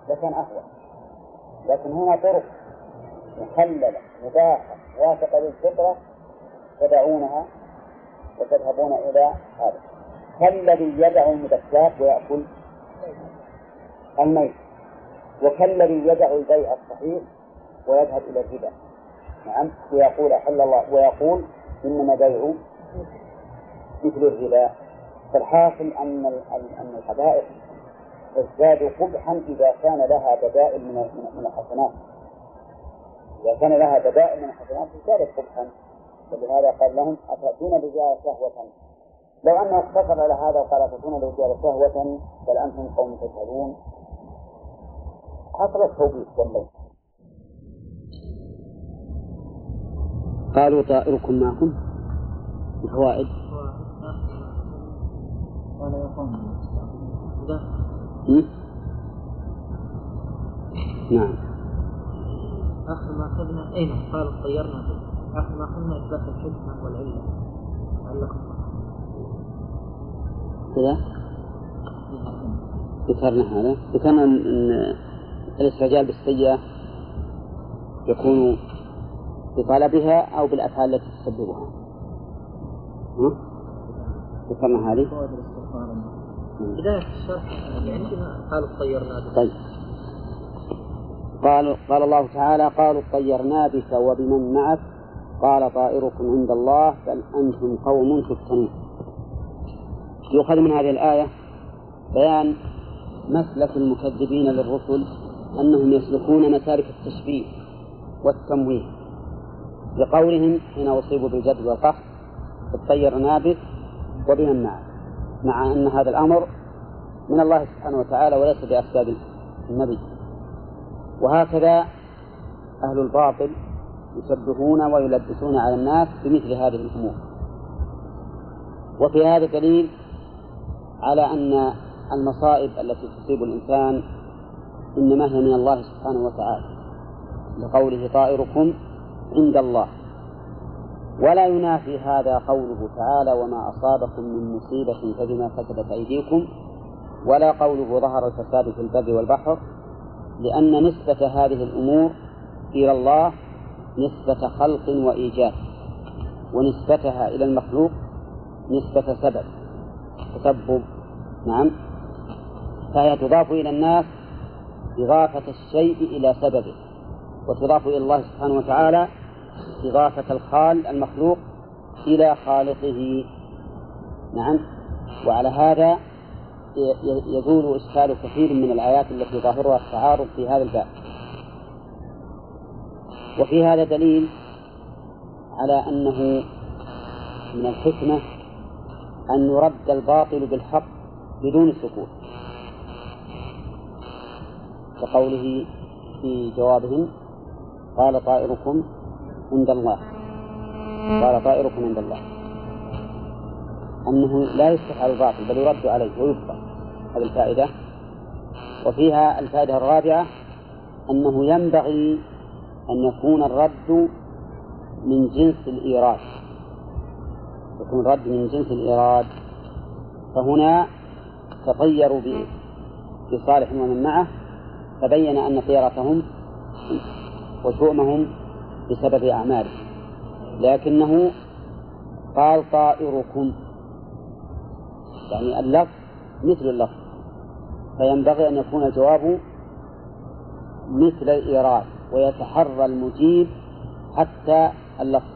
لكان أهون. لكن هنا طرق محللة مباحة وافقة للفطرة تدعونها وتذهبون إلى هذا. كالذي يدع المدكات ويأكل الميت، وكالذي يدع البيع الصحيح ويذهب إلى الربا. نعم، ويقول أحل الله ويقول إنما بيع مثل الربا. فالحاصل أن الحدائق تزداد قبحا إذا كان لها بدائل من الحسنات. إذا كان لها بدائل من الحسنات ازدادت قبحا. ولهذا قال لهم أتأتون الرجال شهوة. لو أنه اقتصر على هذا وقال أتأتون الرجال شهوة بل أنتم قوم تجهلون حصل التوبيخ والله. قالوا طائركم معكم الفوائد. نعم. آخر ما أخذنا أين قال طيرنا به. آخر ما أخذنا إثبات الحكمة والعلة علكم كذا. ذكرنا هذا. ذكرنا أن الاستعجال بالسيئة يكون بطلبها أو بالأفعال التي تسببها. ذكرنا هذه. بداية الشرح عندنا قالوا طيرنا بك. طيب. قال الله تعالى قالوا طيرنا بك وبمن معك قال طائركم عند الله بل أنتم قوم تفتنون. يؤخذ من هذه الآية بيان مسلك المكذبين للرسل أنهم يسلكون مسالك التشبيه والتمويه لقولهم حين أصيبوا بالجد والقحط طيرنا بك وبمن معك، مع أن هذا الأمر من الله سبحانه وتعالى وليس بأسباب النبي. وهكذا أهل الباطل يشبهون ويلبسون على الناس بمثل هذه الأمور. وفي هذا دليل على أن المصائب التي تصيب الإنسان إنما هي من الله سبحانه وتعالى لقوله طائركم عند الله. ولا ينافي هذا قوله تعالى وما أصابكم من مصيبة فبما كسبت أيديكم، ولا قوله ظهر الفساد في البر والبحر، لأن نسبة هذه الأمور إلى الله نسبة خلق وإيجاد، ونسبتها إلى المخلوق نسبة سبب تسبب. نعم، فهي تضاف إلى الناس إضافة الشيء إلى سببه، وتضاف إلى الله سبحانه وتعالى إضافة الخال المخلوق إلى خالقه. نعم، وعلى هذا يزول إشكال كثير من الآيات التي ظاهرها التعارض في هذا الباب. وفي هذا دليل على أنه من الحكمة أن يرد الباطل بالحق بدون سكوت، كقوله في جوابهم قال طائركم عند الله، قال طائركم عند الله، أنه لا يستحى الباطل بل يرد عليه ويبقى. هذه الفائدة. وفيها الفائدة الرابعة أنه ينبغي أن يكون الرد من جنس الإيراد، يكون الرد من جنس الإيراد. فهنا تطيروا بصالح ومن معه، فبين أن طيرتهم وشؤمهم بسبب أعمالهم، لكنه قال طائركم، يعني اللفظ مثل اللفظ، فينبغي أن يكون الجواب مثل الإيراد ويتحرى المجيب حتى اللفظ.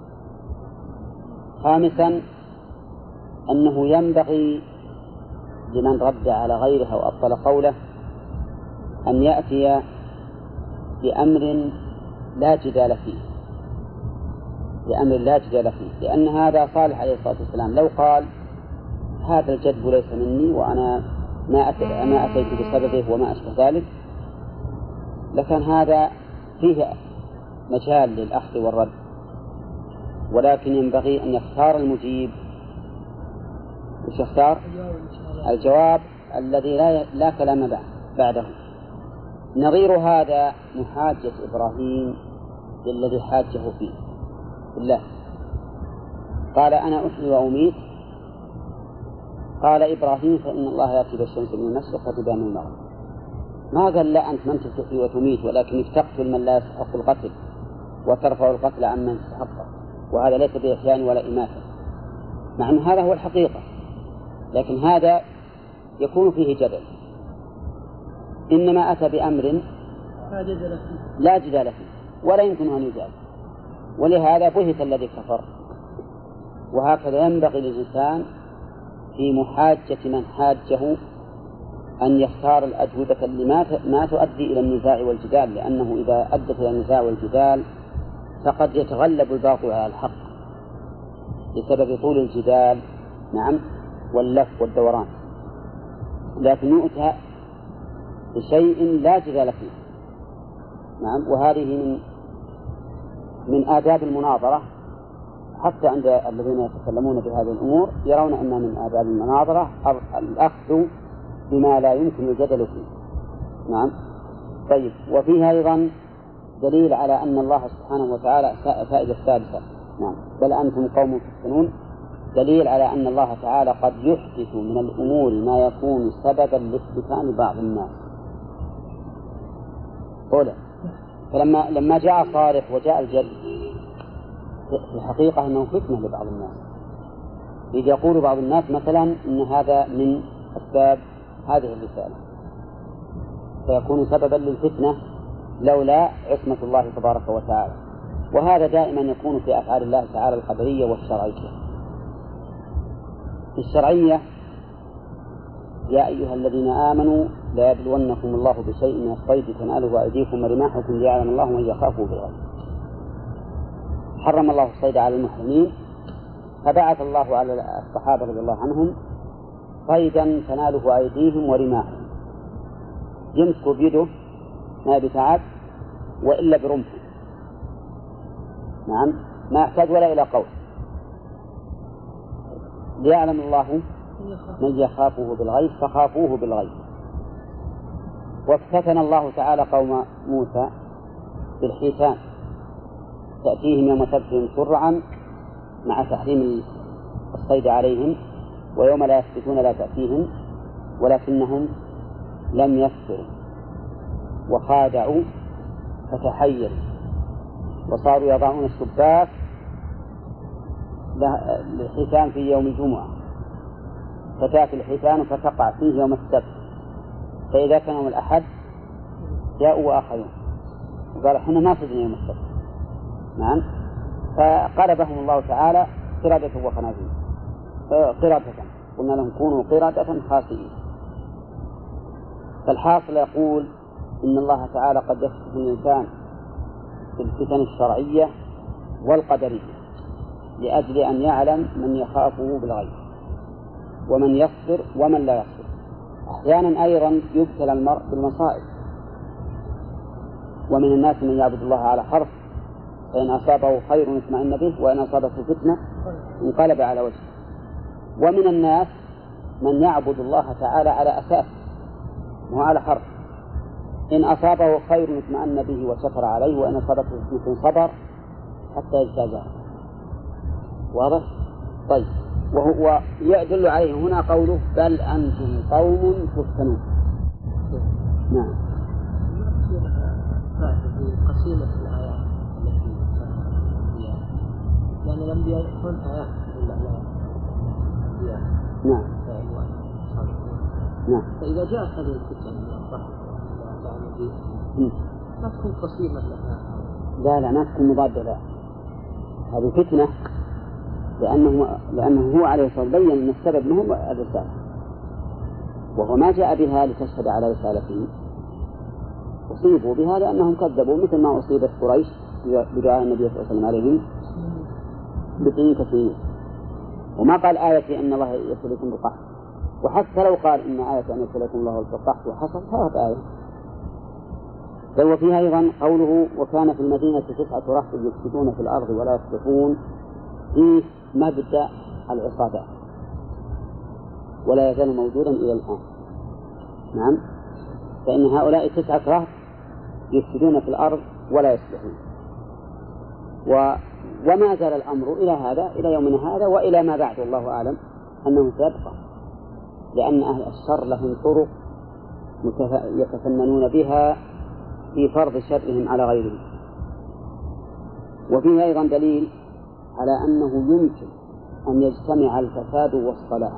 خامسا أنه ينبغي لمن رد على غيره وأبطل قوله أن يأتي بأمر لا جدال فيه، بأمر لا جدال فيه، لأن هذا صالح عليه الصلاة والسلام لو قال هذا الجدب ليس مني وأنا ما أتيت بسببه وما أشبه ذلك، لكن هذا فيه مجال للأخذ والرد. ولكن ينبغي أن يختار المجيب، وش يختار؟ الجواب الذي لا كلام بعده. نظير هذا محاجة إبراهيم للذي حاجه فيه بالله، قال أنا أحيي وأميت، قال إبراهيم فإن الله يأتي بالشمس من المشرق فتبان من المغرب. ما قال لا أنت من تحيي وتميت، ولكنك تقتل من لا يستحق القتل وترفع القتل عن من يستحقه، وهذا ليس بإحيان ولا إماتة، مع أن هذا هو الحقيقة، لكن هذا يكون فيه جدل. إنما أتى بأمر لا جدال فيه ولا يمكن أن يجادل، ولهذا بهت الذي كفر. وهكذا ينبغي للإنسان في محاجة من حاجه أن يختار الأجوبة اللي ما تؤدي إلى النزاع والجدال، لأنه إذا أدت إلى النزاع والجدال فقد يتغلب الباطل على الحق بسبب طول الجدال، نعم، واللف والدوران. لكن يؤتى بشيء لا جدال فيه، نعم. وهذه من آداب المناظرة، حتى عند الذين يتكلمون بهذه الأمور يرون أن من آداب المناظرة الأخذ بما لا يمكن الجدل فيه، نعم. طيب، وفيه أيضا دليل على أن الله سبحانه وتعالى فائدة الثالثة، نعم، بل أنتم قوم تفتنون، دليل على أن الله تعالى قد يحدث من الأمور ما يكون سببا لافتتان بعض الناس. أولا، فلما جاء صالح وجاء الجد في الحقيقة أنه فتنة لبعض الناس، إذ يقول بعض الناس مثلا إن هذا من أسباب هذه الرسالة، فيكون سببا للفتنة لولا عصمة الله تبارك وتعالى. وهذا دائما يكون في أفعال الله تعالى القدرية والشرعية. الشرعية: يا أيها الذين آمنوا لا يبلونكم الله بشيء من الصيد تناله أيديكم ورماحكم ليعلم الله من يخافه بالغيب. حرم الله الصيد على المحرمين، فبعث الله على الصحابة رضي الله عنهم صيدا تناله أيديهم ورماحهم، يمسك بيده ما بتعب وإلا برمحه، نعم، ما يحتاج ولا إلى قول، ليعلم الله من يخافه بالغيب فخافوه بالغيب. وافتتن الله تعالى قوم موسى بالحيتان، تأتيهم يوم سبتهم شرعا مع تحريم الصيد عليهم، ويوم لا يسبتون لا تأتيهم، ولكنهم لم يصبروا وخادعوا فتحيروا وصاروا يضعون الشباك للحيتان في يوم الجمعة، فتأتي الحيتان فتقع فيه يوم السبت، فإذا كان يوم الأحد جاءوا وآخرون وقالوا إحنا ما صدنا يوم السبت، نعم، فقلبهم الله تعالى قردة وخنازير، قردة، قلنا لهم كونوا قردة خاسئين. فالحاصل يقول إن الله تعالى قد يفتح الإنسان في الفتن الشرعية والقدرية لأجل أن يعلم من يخافه بالغيب ومن يصبر ومن لا يصبر. أحيانا أيضا يبتلى المرء بالمصائب، ومن الناس من يعبد الله على حرف، فإن أصابه خير اطمأن به وإن أصابته فتنة انقلب على وجهه. ومن الناس من يعبد الله تعالى على أساس وعلى حرف، إن أصابه خير اطمأن به وشكر عليه، وإن أصابته فتنة صبر حتى يجتازها. واضح؟ طيب، وهو يدل عليه هنا قوله بل أنتم قوم تفتنون. نعم. قسيمة الآيات التي الأنبياء، لأن الأنبياء يكون آيات إلا الأنبياء. نعم. نعم. فإذا جاءت هذه الفتنة من الله تعالى ما تكون قسيمة لها. لا ما تكون مضادة لا، هذه فتنة لأنه هو عليه الصلاة والسلام بين أن السبب منهم الرسالة، وهو ما جاء بها لتشهد على رسالته، أصيبوا بها لأنهم كذبوا، مثل ما أصيبت قريش بدعاء النبي صلى الله عليه وسلم عليهم بسنين كثيرين. وما قال آية أن الله يبتليكم بالقحط، وحتى لو قال إن آية أن يبتليكم الله بالقحط وحصل فهذه آية. بل وفيها أيضا قوله وكان في المدينة 9 رهط يفسدون في الأرض ولا يصلحون، في مبدأ العصابات ولا يزال موجودا إلى الآن. نعم، فإن هؤلاء 9 رهط يفسدون في الأرض ولا يصلحون، وما زال الأمر إلى هذا إلى يومنا هذا وإلى ما بعد، الله أعلم أنه سيبقى، لأن أهل الشر لهم طرق يتفننون بها في فرض شرهم على غيرهم. وفيه أيضا دليل على أنه يمكن أن يجتمع الفساد والصلاح،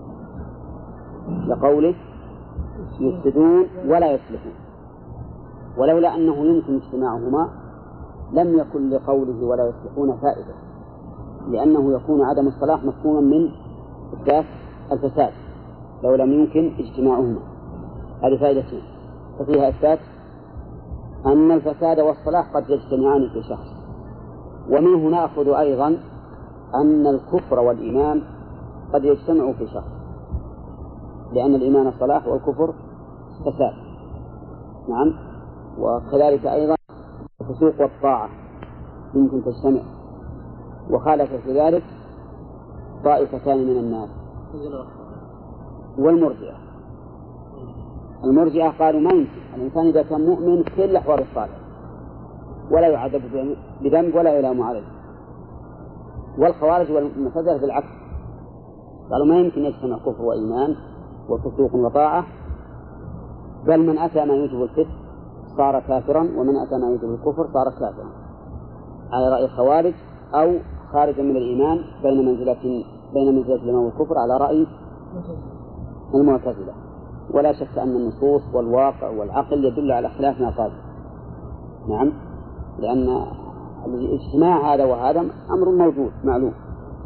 لقوله يفسدون ولا يصلحون، ولولا أنه يمكن اجتماعهما لم يكن لقوله ولا يصلحون فائدة، لأنه يكون عدم الصلاح مفهوما من إثبات الفساد لو لم يمكن اجتماعهما. هذه فائدتين، ففيها إثبات أن الفساد والصلاح قد يجتمعان في شخص، ومنه نأخذ أيضا أن الكفر والإيمان قد يجتمعوا في شخص، لأن الإيمان صلاح والكفر فساد. نعم. وكذلك أيضا الفسوق والطاعة يمكن تجتمع، وخالف في ذلك طائفتان من الناس والمرجئة. المرجئة قالوا ما يمكن الإنسان إذا كان مؤمن كل أحوال الصالح ولا يعذب بذنب ولا يلام عليه. والخوارج والمعتزلة بالعكس، قالوا ما يمكن يجتمع كفر وإيمان وفسوق وطاعة، بل من أتى ما يوجب الكفر صار كافرا، ومن أتى ما يوجب الكفر صار كافرا، على رأي الخوارج، أو خارجا من الإيمان بين منزلة الإيمان والكفر على رأي المعتزلة. ولا شك أن النصوص والواقع والعقل يدل على خلاف ما قال. نعم، لأن الاجتماع هذا وهذا أمر موجود معلوم.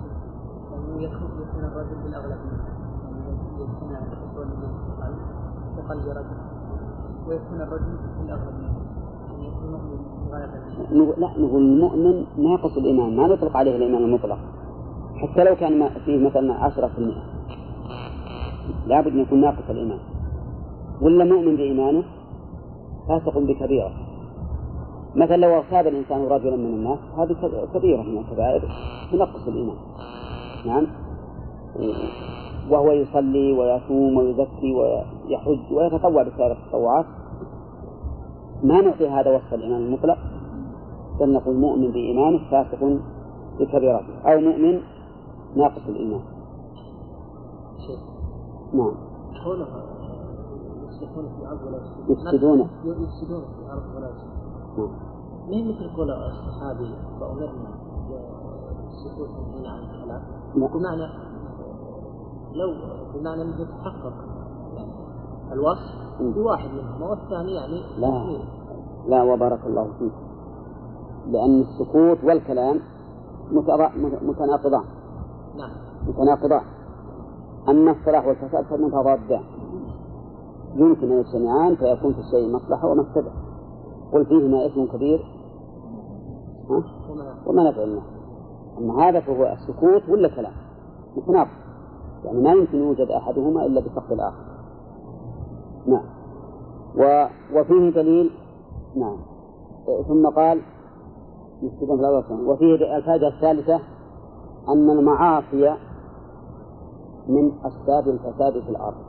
يكون الرجل بالأغلب يجتمع بقلب رجل، ويكون الرجل بالأغلب يكون مؤمن غالبا. لا، نقول المؤمن ناقص الإيمان، ما نطلق عليه الإيمان المطلق، حتى لو كان فيه مثلا 10% لا بد أن يكون ناقص الإيمان، ولا مؤمن بإيمانه فاسق بكبيرة. مثلا لو اغتاب الإنسان رجلا من الناس هذه كبيرة من الكبائر تنقص الإيمان. نعم. وهو يصلي ويصوم ويزكي ويحج ويتطوع بسائر التطوعات، ما نعطي هذا وصف الإيمان المطلق، بل نقول مؤمن بإيمانه فاسق بكبيرته، أو مؤمن ناقص الإيمان. نعم. يفسدون في الأرض ولا يفسدون. ما مثل قول الصحابي فأمرنا بالسكوت هنا عن الكلام، بمعنى لو بمعنى أنه يتحقق يعني الوصف بواحد منهم والثاني يعني لا وبارك الله فيك، لأن السكوت والكلام متناقضان. نعم متناقضان. أما الصلاح والفساد فمتضادان، يمكن أن يجتمعان فيكون في الشيء مصلحة ومفسدة. قل فيهما إثم كبير وما نفع الناس. أما هذا فهو السكوت ولا كلام متناقض، يعني ما يمكن يوجد أحدهما إلا بفقد الآخر. نعم. وفيه دليل. نعم. ثم قال وفيه الفائدة الثالثة أن المعاصي من أسباب الفساد في الأرض،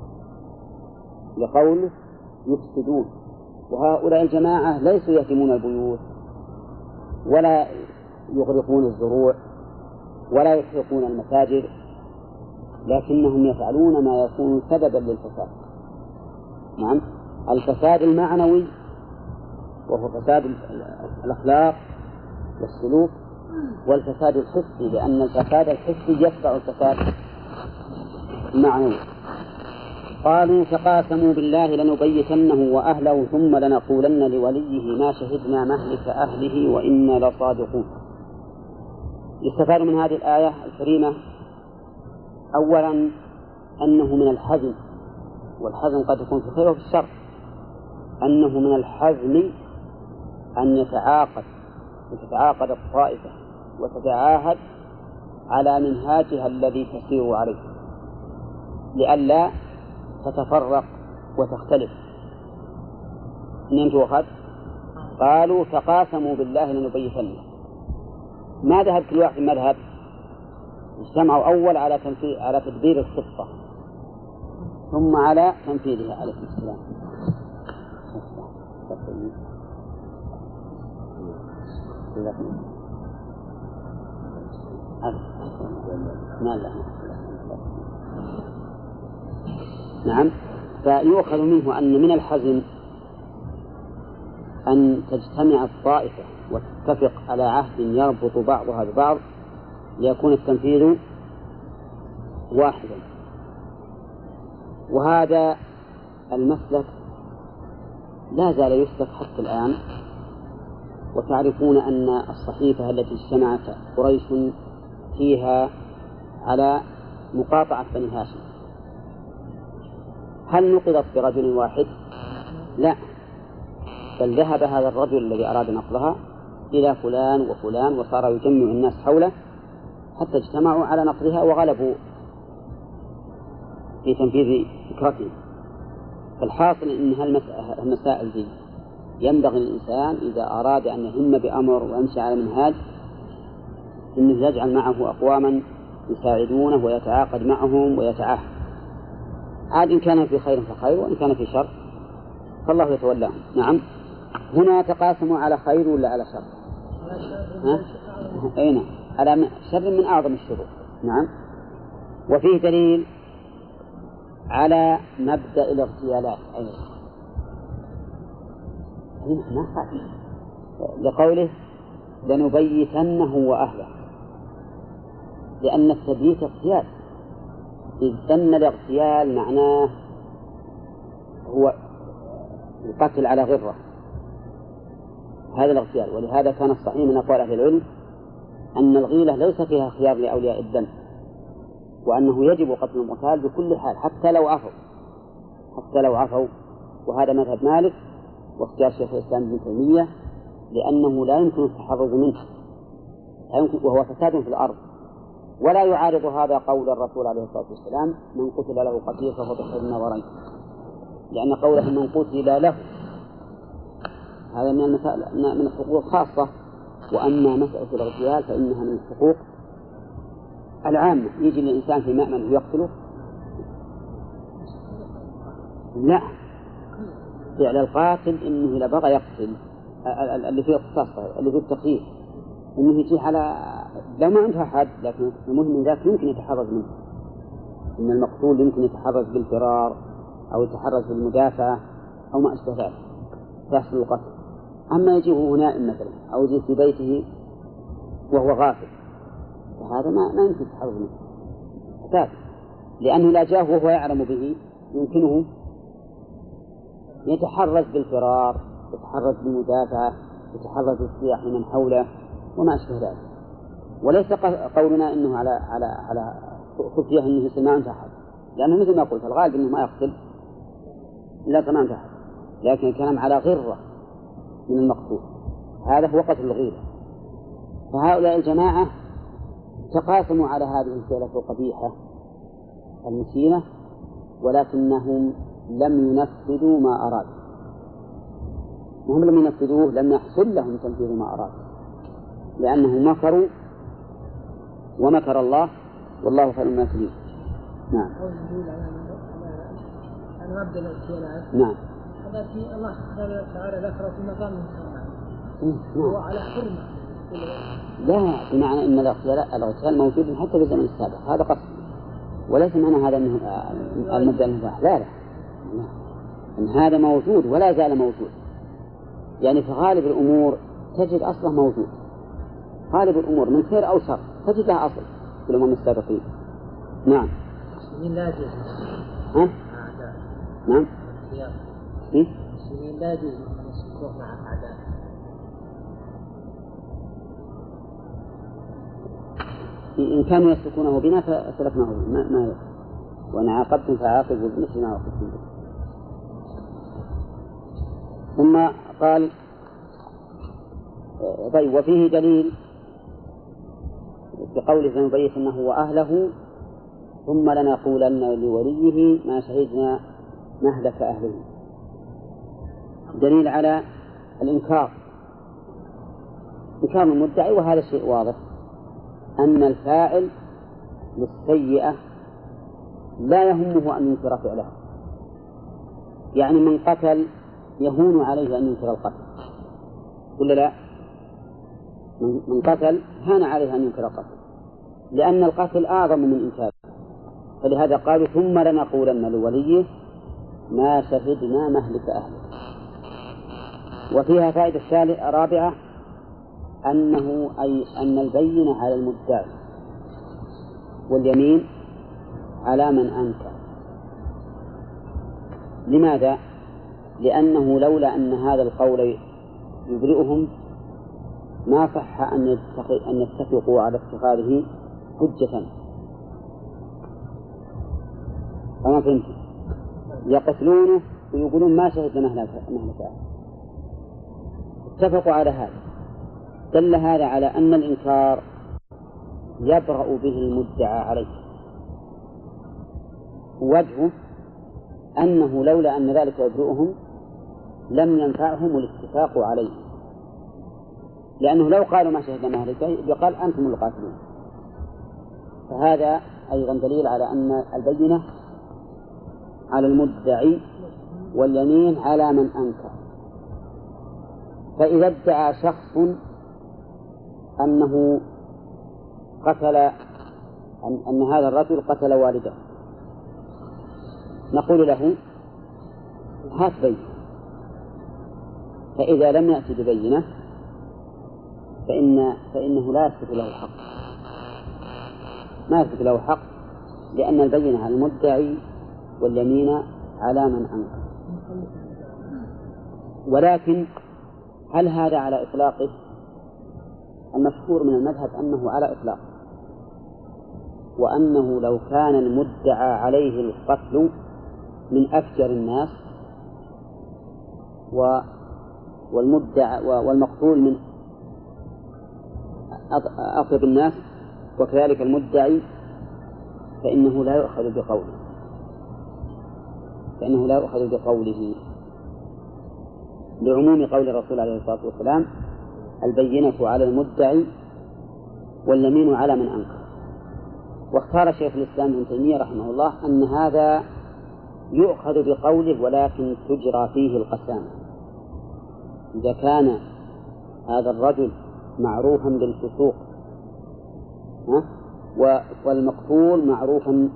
لقوله يفسدون. وهؤلاء الجماعة ليسوا يهدمون البيوت ولا يغرقون الزروع ولا يحرقون المساجد، لكنهم يفعلون ما يكون سببا للفساد. نعم. الفساد المعنوي وهو فساد الأخلاق والسلوك، والفساد الحسي، لأن الفساد الحسي يتبع الفساد المعنوي. قالوا فقاسموا بالله لنبيتنه وأهله ثم لنقولن لوليه ما شهدنا مهلك أهله وإنا لصادقون. يستفاد من هذه الآية الكريمة أولا أنه من الحزم، والحزم قد يكون في الخير وفي الشر، أنه من الحزم أن تتعاقد الطائفة وتتعاهد على منهاجها الذي تسير عليه لئلا تتفرق وتختلف. من تؤخذ؟ قالوا فقاسموا بالله لنبيتنه. ما ذهب كل واحد مذهب، اجتمعوا أول على تدبير الخطة ثم على تنفيذها عليه السلام. نعم. فيؤخذ منه أن من الحزم أن تجتمع الطائفة وتتفق على عهد يربط بعضها ببعض ليكون التنفيذ واحدا. وهذا المسلك لا زال يسلك حتى الآن. وتعرفون أن الصحيفة التي اجتمعت قريش فيها على مقاطعة بني هاشم هل نقضت برجل واحد؟ لا، بل ذهب هذا الرجل الذي أراد نقضها إلى فلان وفلان وصار يجمع الناس حوله حتى اجتمعوا على نقضها وغلبوا في تنفيذ فكرته. فالحاصل أن هالمسائل دي ينبغي الإنسان إذا أراد أن يهم بأمر ويمشي على منهاج أنه يجعل معه أقواما يساعدونه ويتعاقد معهم ويتعاهد، عاد إن كان في خير فخير وإن كان في شر فالله يتولاهم. نعم. هنا تقاسموا على خير ولا على شر؟ أين؟ على شر من أعظم الشرور. نعم. وفيه دليل على مبدأ الاغتيالات أيضا. ما خاف لقوله لنبيتنه وأهله، لأن التبييت اغتيال، إذ أن الاغتيال معناه هو القتل على غرة، هذا الاغتيال. ولهذا كان الصحيح من أقوال أهل العلم أن الغيلة ليس فيها خيار لأولياء الدم، وأنه يجب قتل المغتال بكل حال حتى لو عفوا. وهذا مذهب مالك واختيار شيخ الإسلام ابن تيمية، لأنه لا يمكن التحرز منه وهو فساد في الأرض. ولا يعارض هذا قول الرسول عليه الصلاة والسلام من قتل له قتيل فهو بحر النظرين، لأن قوله من قتل له هذا من الحقوق الخاصة، وأما مسألة الاغتيال فإنها من الحقوق العامة. يجي الإنسان في مأمن ويقتله؟ لا، فعل القاتل إنه إذا بغى يقتل اللي فيه اختصاص اللي فيه التخيير إنه يجي على لو ما عنده أحد، لكن المهم من ذلك يمكن يتحرز منه. إن المقتول يمكن يتحرز بالفرار أو يتحرز بالمدافعة أو ما أشبه ذلك فيحصل القتل. أما يجيه نائم مثلا أو يجي في بيته وهو غافل فهذا ما يمكن يتحرز منه فساد، لأنه لا جاءه وهو يعلم به يمكنه يتحرز بالفرار، يتحرز بالمدافعة، يتحرز بالصياح من حوله وما أشبه ذلك. وليس قولنا إنه على خفية إنه مثل ما أنت أحد، لأنه مثل ما قلت الغالب إنه ما يقتل إلا ما أنت أحد، لكن الكلام على غرة من المقتول هذا هو قتل الغيرة. فهؤلاء الجماعة تقاسموا على هذه الفعلة القبيحة المسيئة، ولكنهم لم ينفذوا ما أرادوا. وهم لم ينفذوه لم يحصل لهم تنفيذ ما أرادوا، لأنهم مكروا ومكر الله والله خير الماكرين. نعم. نعم. التي الله سبحانه وتعالى ذكر في مقام هو على حرمة. لا، بمعنى أن الاغتيال موجود حتى في الزمن السابق، هذا قصد، وليس معنى هذا أنه المبدأ المباح. لا إن هذا موجود ولا زال موجود. يعني في غالب الأمور تجد أصله موجود، غالب الأمور من خير أو شر تجد لها أصل في الأمم السابقين. نعم. لا يجوز. ها؟ نعم. المسلمين لا يجوز أن يسلكوا مع الأعداء. إن كانوا يسلكونه بنا فسلكناه ما وإن عاقبتم فعاقبوا بمثل ما عاقبتم به. ثم قال طيب وفيه دليل بقوله فنبيتنه وأهله ثم لنقولن لوليه ما شهدنا مهلك أهله. دليل على الإنكار، إنكار المدعي. وهذا الشيء واضح أن الفاعل للسيئة لا يهمه أن ينكر فعلها. يعني من قتل يهون عليه أن ينكر القتل ولا لا؟ من قتل هان عليه أن ينكر القتل، لأن القتل أعظم من إنكاره. فلهذا قالوا ثم لنقولن لوليه ما شهدنا مهلك أهله. وفيها فائدة رابعة، أنه أي أن البينة على المدعي واليمين على من أنكر. لماذا؟ لأنه لولا أن هذا القول يبرئهم ما صح أن يتفقوا على اتخاذه حجة. أما فهمت؟ يقتلونه ويقولون ما شهدنا مهلك. اتفقوا على هذا. دل هذا على أن الإنكار يبرأ به المدعى عليه. وجهه أنه لولا أن ذلك يبرئهم لم ينفعهم الاتفاق عليه، لأنه لو قالوا ما شهدنا مهلك يقال أنتم القاتلون. فهذا أيضا دليل على أن البينة على المدعي واليمين على من أنكر. فإذا ادعى شخص أنه قتل أن هذا الرجل قتل والده، نقول له هات بينة. فإذا لم يأتي ببينة فإنه لا يثبت له الحق، ما يثبت له الحق، لأن البينة على المدعي واليمين على من أنكر. ولكن هل هذا على إطلاقه؟ المشهور من المذهب أنه على إطلاقه، وأنه لو كان المدعى عليه القتل من أفجر الناس والمقتول من أطيب الناس وكذلك المدعي، فإنه لا يؤخذ بقوله لعموم قول الرسول عليه الصلاة والسلام: البينة على المدعي واليمين على من أنكر. واختار شيخ الإسلام ابن تيمية رحمه الله أن هذا يؤخذ بقوله ولكن تجرى فيه القسامة. إذا كان هذا الرجل معروفا بالفسوق والمقتول معروفا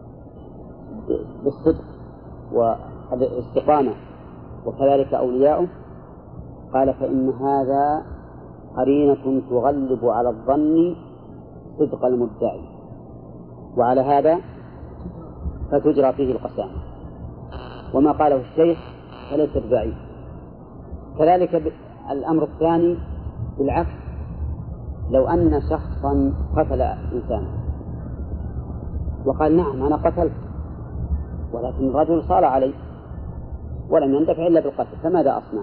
بالصدق والاستقامة وكذلك أولياؤه، قال فإن هذا قرينة تغلب على الظن صدق المدعي، وعلى هذا فتجرى فيه القسامة. وما قاله الشيخ فليس بعيد. كذلك الأمر الثاني بالعكس، لو أن شخصا قتل إنسانا وقال نعم أنا قتلت، ولكن الرجل صار علي ولم يندفع إلا بالقتل، فماذا أصنع؟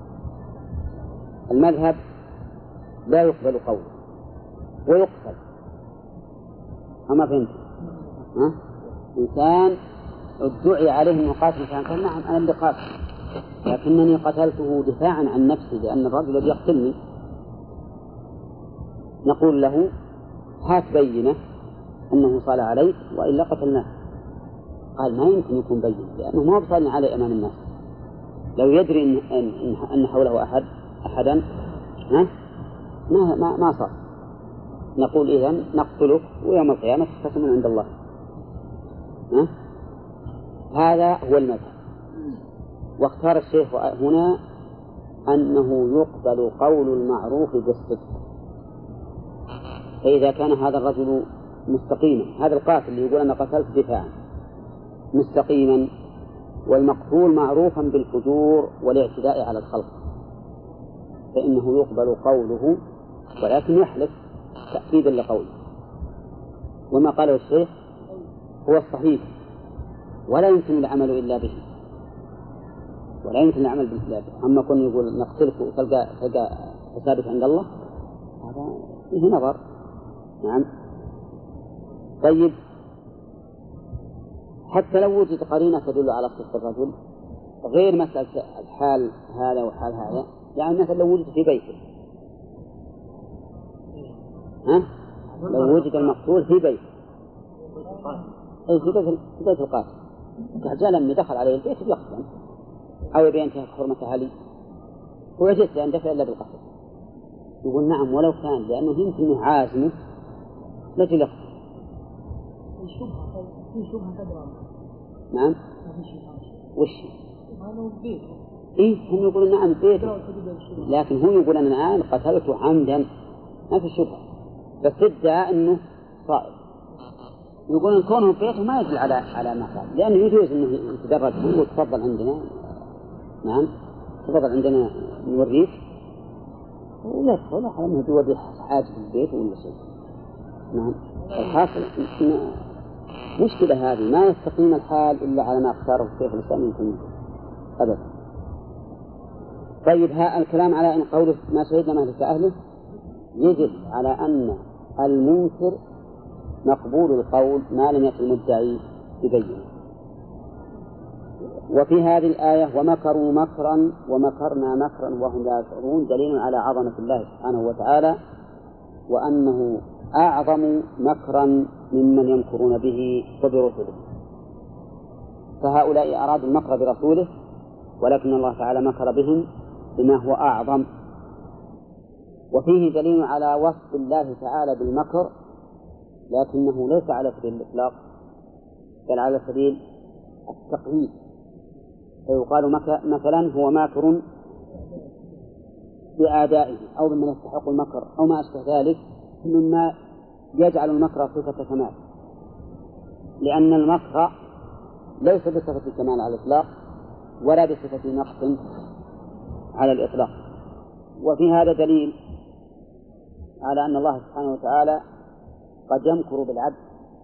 المذهب لا يقبل قوله ويقتل. أما فهمت؟ إنسان ادعي عليه أنه قاتل، قال نعم أنا اللي قاتل، لكنني قتلته دفاعا عن نفسي لأن الرجل الذي يقتلني. نقول له هات بينة أنه صال عليك وإلا قتلناه. قال ما يمكن يكون بين، لأنه ما بصالنا عليه أمام الناس. لو يدري أن حوله أحدا ما صار. نقول إذن نقتلك ويوم القيامة تختصمون عند الله. هذا هو المذهب. واختار الشيخ هنا أنه يقبل قول المعروف بالصدق. فإذا كان هذا الرجل مستقيما، هذا القاتل اللي يقول أنا قتلت دفاعا مستقيما، والمقتول معروفا بالفجور والاعتداء على الخلق، فإنه يقبل قوله ولكن يحلف تأكيدا لقوله. وما قاله الشيخ هو الصحيح، ولا يمكن العمل إلا به، ولا يمكن العمل إلا به. أما كن يقول نقتلك وتلقى حسابك عند الله، هذا فيه نظر. نعم. طيب، حتى لو وجد قرينة تدل على صدق الرجل غير مسألة الحال هذا وحال هذا، يعني مثلا لو وجد في بيته، لو وجد المقتول في بيته، أي في بيت القاتل، جاء لما دخل عليه البيت بيقتل أو يبي ينتهك حرمة أهله ويجد لا يندفع إلا بالقتل، يقول نعم ولو كان، لأنه يمكن أنه عازمه لجل يقتل. في شبهة تدرى. نعم. وش؟ إيه هم يقولون نعم بيته، لكن هم يقولون أنا الآن قتلته عمدا ما في شبهة، بس ادعى أنه صائب. يقولون كونه بيته ما يدل على ما قال، لأنه يجوز أنه يتدرج منه وتفضل عندنا. نعم تفضل عندنا نوريك ويدخل على أنه يودي حاجة في البيت ولا شيء. نعم الحاصل مشكلة هذه ما يستقيم الحال إلا على ما اختاره الشيخ الإسلام يمكن أبدا. طيب ها الكلام على أن قوله ما شهدنا مهلك أهله يجب على أن المنكر مقبول القول ما لم يكن المدعي ببينه. وفي هذه الآية ومكروا مكرا ومكرنا مكرا وهم لا يشعرون دليل على عظمة الله سبحانه وتعالى وأنه أعظم مكرا ممن يمكرون به وبرسله. فهؤلاء أرادوا المكر برسوله ولكن الله تعالى مكر بهم بما هو أعظم. وفيه دليل على وصف الله تعالى بالمكر لكنه ليس على سبيل الإطلاق بل على سبيل التقييد. فيقال مثلا هو ماكر بأعدائه أو بمن يستحق المكر أو ما أشبه ذلك مما يجعل المكر صفة كمال، لأن المكر ليس بصفة الكمال على الإطلاق ولا بصفة نقص على الإطلاق. وفي هذا دليل على أن الله سبحانه وتعالى قد يمكر بالعبد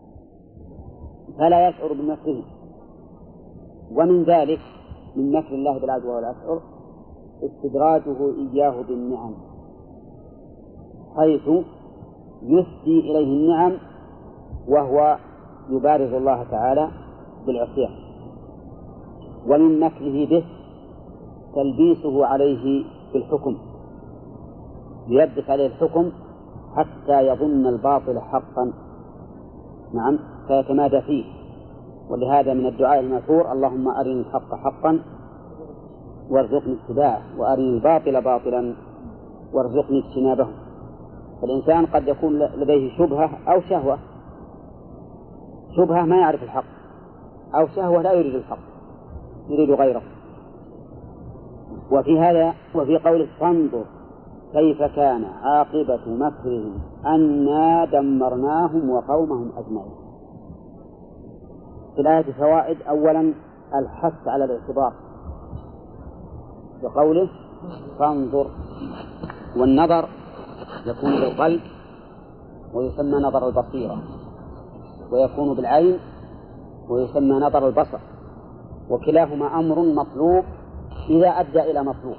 فلا يشعر بمكره. ومن ذلك من مكر الله بالعبد وهو لا يشعر استدراجه إياه بالنعم، حيث يسدي إليه النعم وهو يبارز الله تعالى بالعصيان. ومن مكره به تلبيسه عليه بالحكم، يلبس عليه الحكم حتى يظن الباطل حقا. نعم فيتمادى فيه. ولهذا من الدعاء المشهور اللهم أرني الحق حقا وارزقني اتباعه وأرني الباطل باطلا وارزقني اجتنابه. فالإنسان قد يكون لديه شبهة أو شهوة، شبهة ما يعرف الحق أو شهوة لا يريد الحق يريد غيره. وفي قوله فانظر كيف كان عاقبة مكرهم أنا دمرناهم وقومهم أجمعين. في الآية فوائد. أولا الحث على الاعتبار بقوله فانظر، والنظر يكون بالقلب ويسمى نظر البصيرة، ويكون بالعين ويسمى نظر البصر، وكلاهما أمر مطلوب إذا أدى إلى مطلوب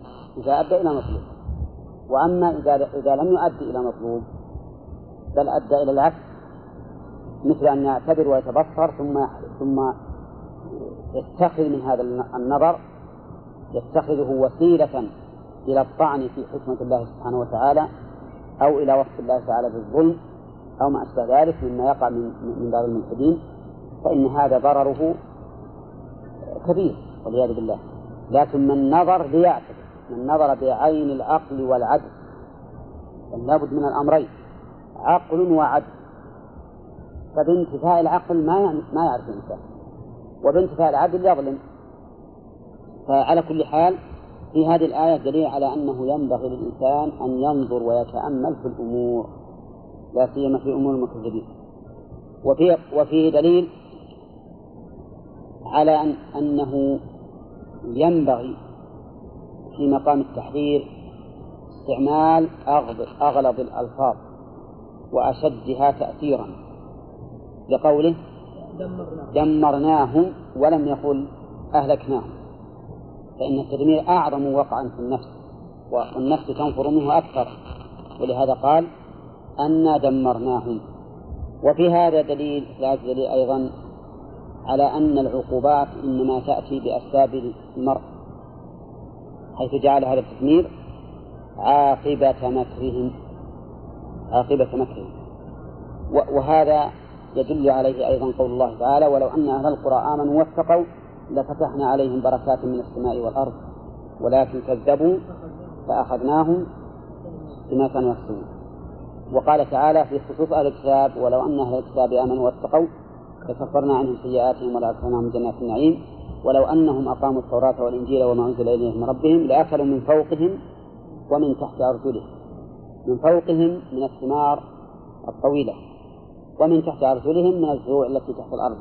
وأما إذا لم يؤدي إلى مطلوب بل أدى إلى العكس، مثل أن يعتبر ويتبصر ثم يتخذ من هذا النظر يتخذه وسيلة إلى الطعن في حكمة الله سبحانه وتعالى أو إلى وصف الله تعالى بالظلم أو ما أشبه ذلك مما يقع من باب الملحدين، فإن هذا ضرره كبير والعياذ بالله. لكن من نظر ليعتبر، من نظر بعين العقل والعدل، لابد من الأمرين عقل وعدل. فبانتفاء العقل ما يعرف الإنسان، وبانتفاء العدل يظلم. فعلى كل حال في هذه الآية دليل على أنه ينبغي للإنسان أن ينظر ويتأمل في الأمور لا سيما في أمور المكذبين. وفيه دليل على أنه ينبغي في مقام التحذير استعمال أغلظ الألفاظ وأشدها تأثيرا، لقوله دمرناهم ولم يقل أهلكناهم، فإن التدمير أعظم وقعا في النفس والنفس تنفر منه أكثر، ولهذا قال أنا دمرناهم. وفي هذا دليل أيضا على أن العقوبات إنما تأتي بأسباب المرء، حيث جعل هذا التدمير عاقبة مكرهم. وهذا يدل عليه أيضا قول الله تعالى ولو أن أهل القرى آمنوا واتقوا لفتحنا عليهم بركات من السماء والأرض ولكن كذبوا فأخذناهم بما كانوا يكسبون. وقال تعالى في خصوص أهل الكتاب ولو أن أهل الكتاب آمنوا واتقوا لكفرنا عنهم سيئاتهم ولأدخلناهم جنات النعيم ولو أنهم أقاموا التوراة والإنجيل وما أنزل إليهم من ربهم لأكلوا من فوقهم ومن تحت أرجلهم. من فوقهم من الثمار الطويلة، ومن تحت أرجلهم من الزروع التي تحت الأرض.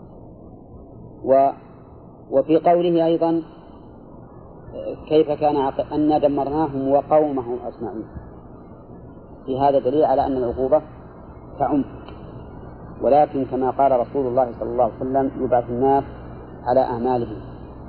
وفي قوله أيضا كيف كان أن دمرناهم وقومهم أجمعين، في هذا دليل على أن العقوبة تعم، ولكن كما قال رسول الله صلى الله عليه وسلم يبعث الناس على أعمالهم.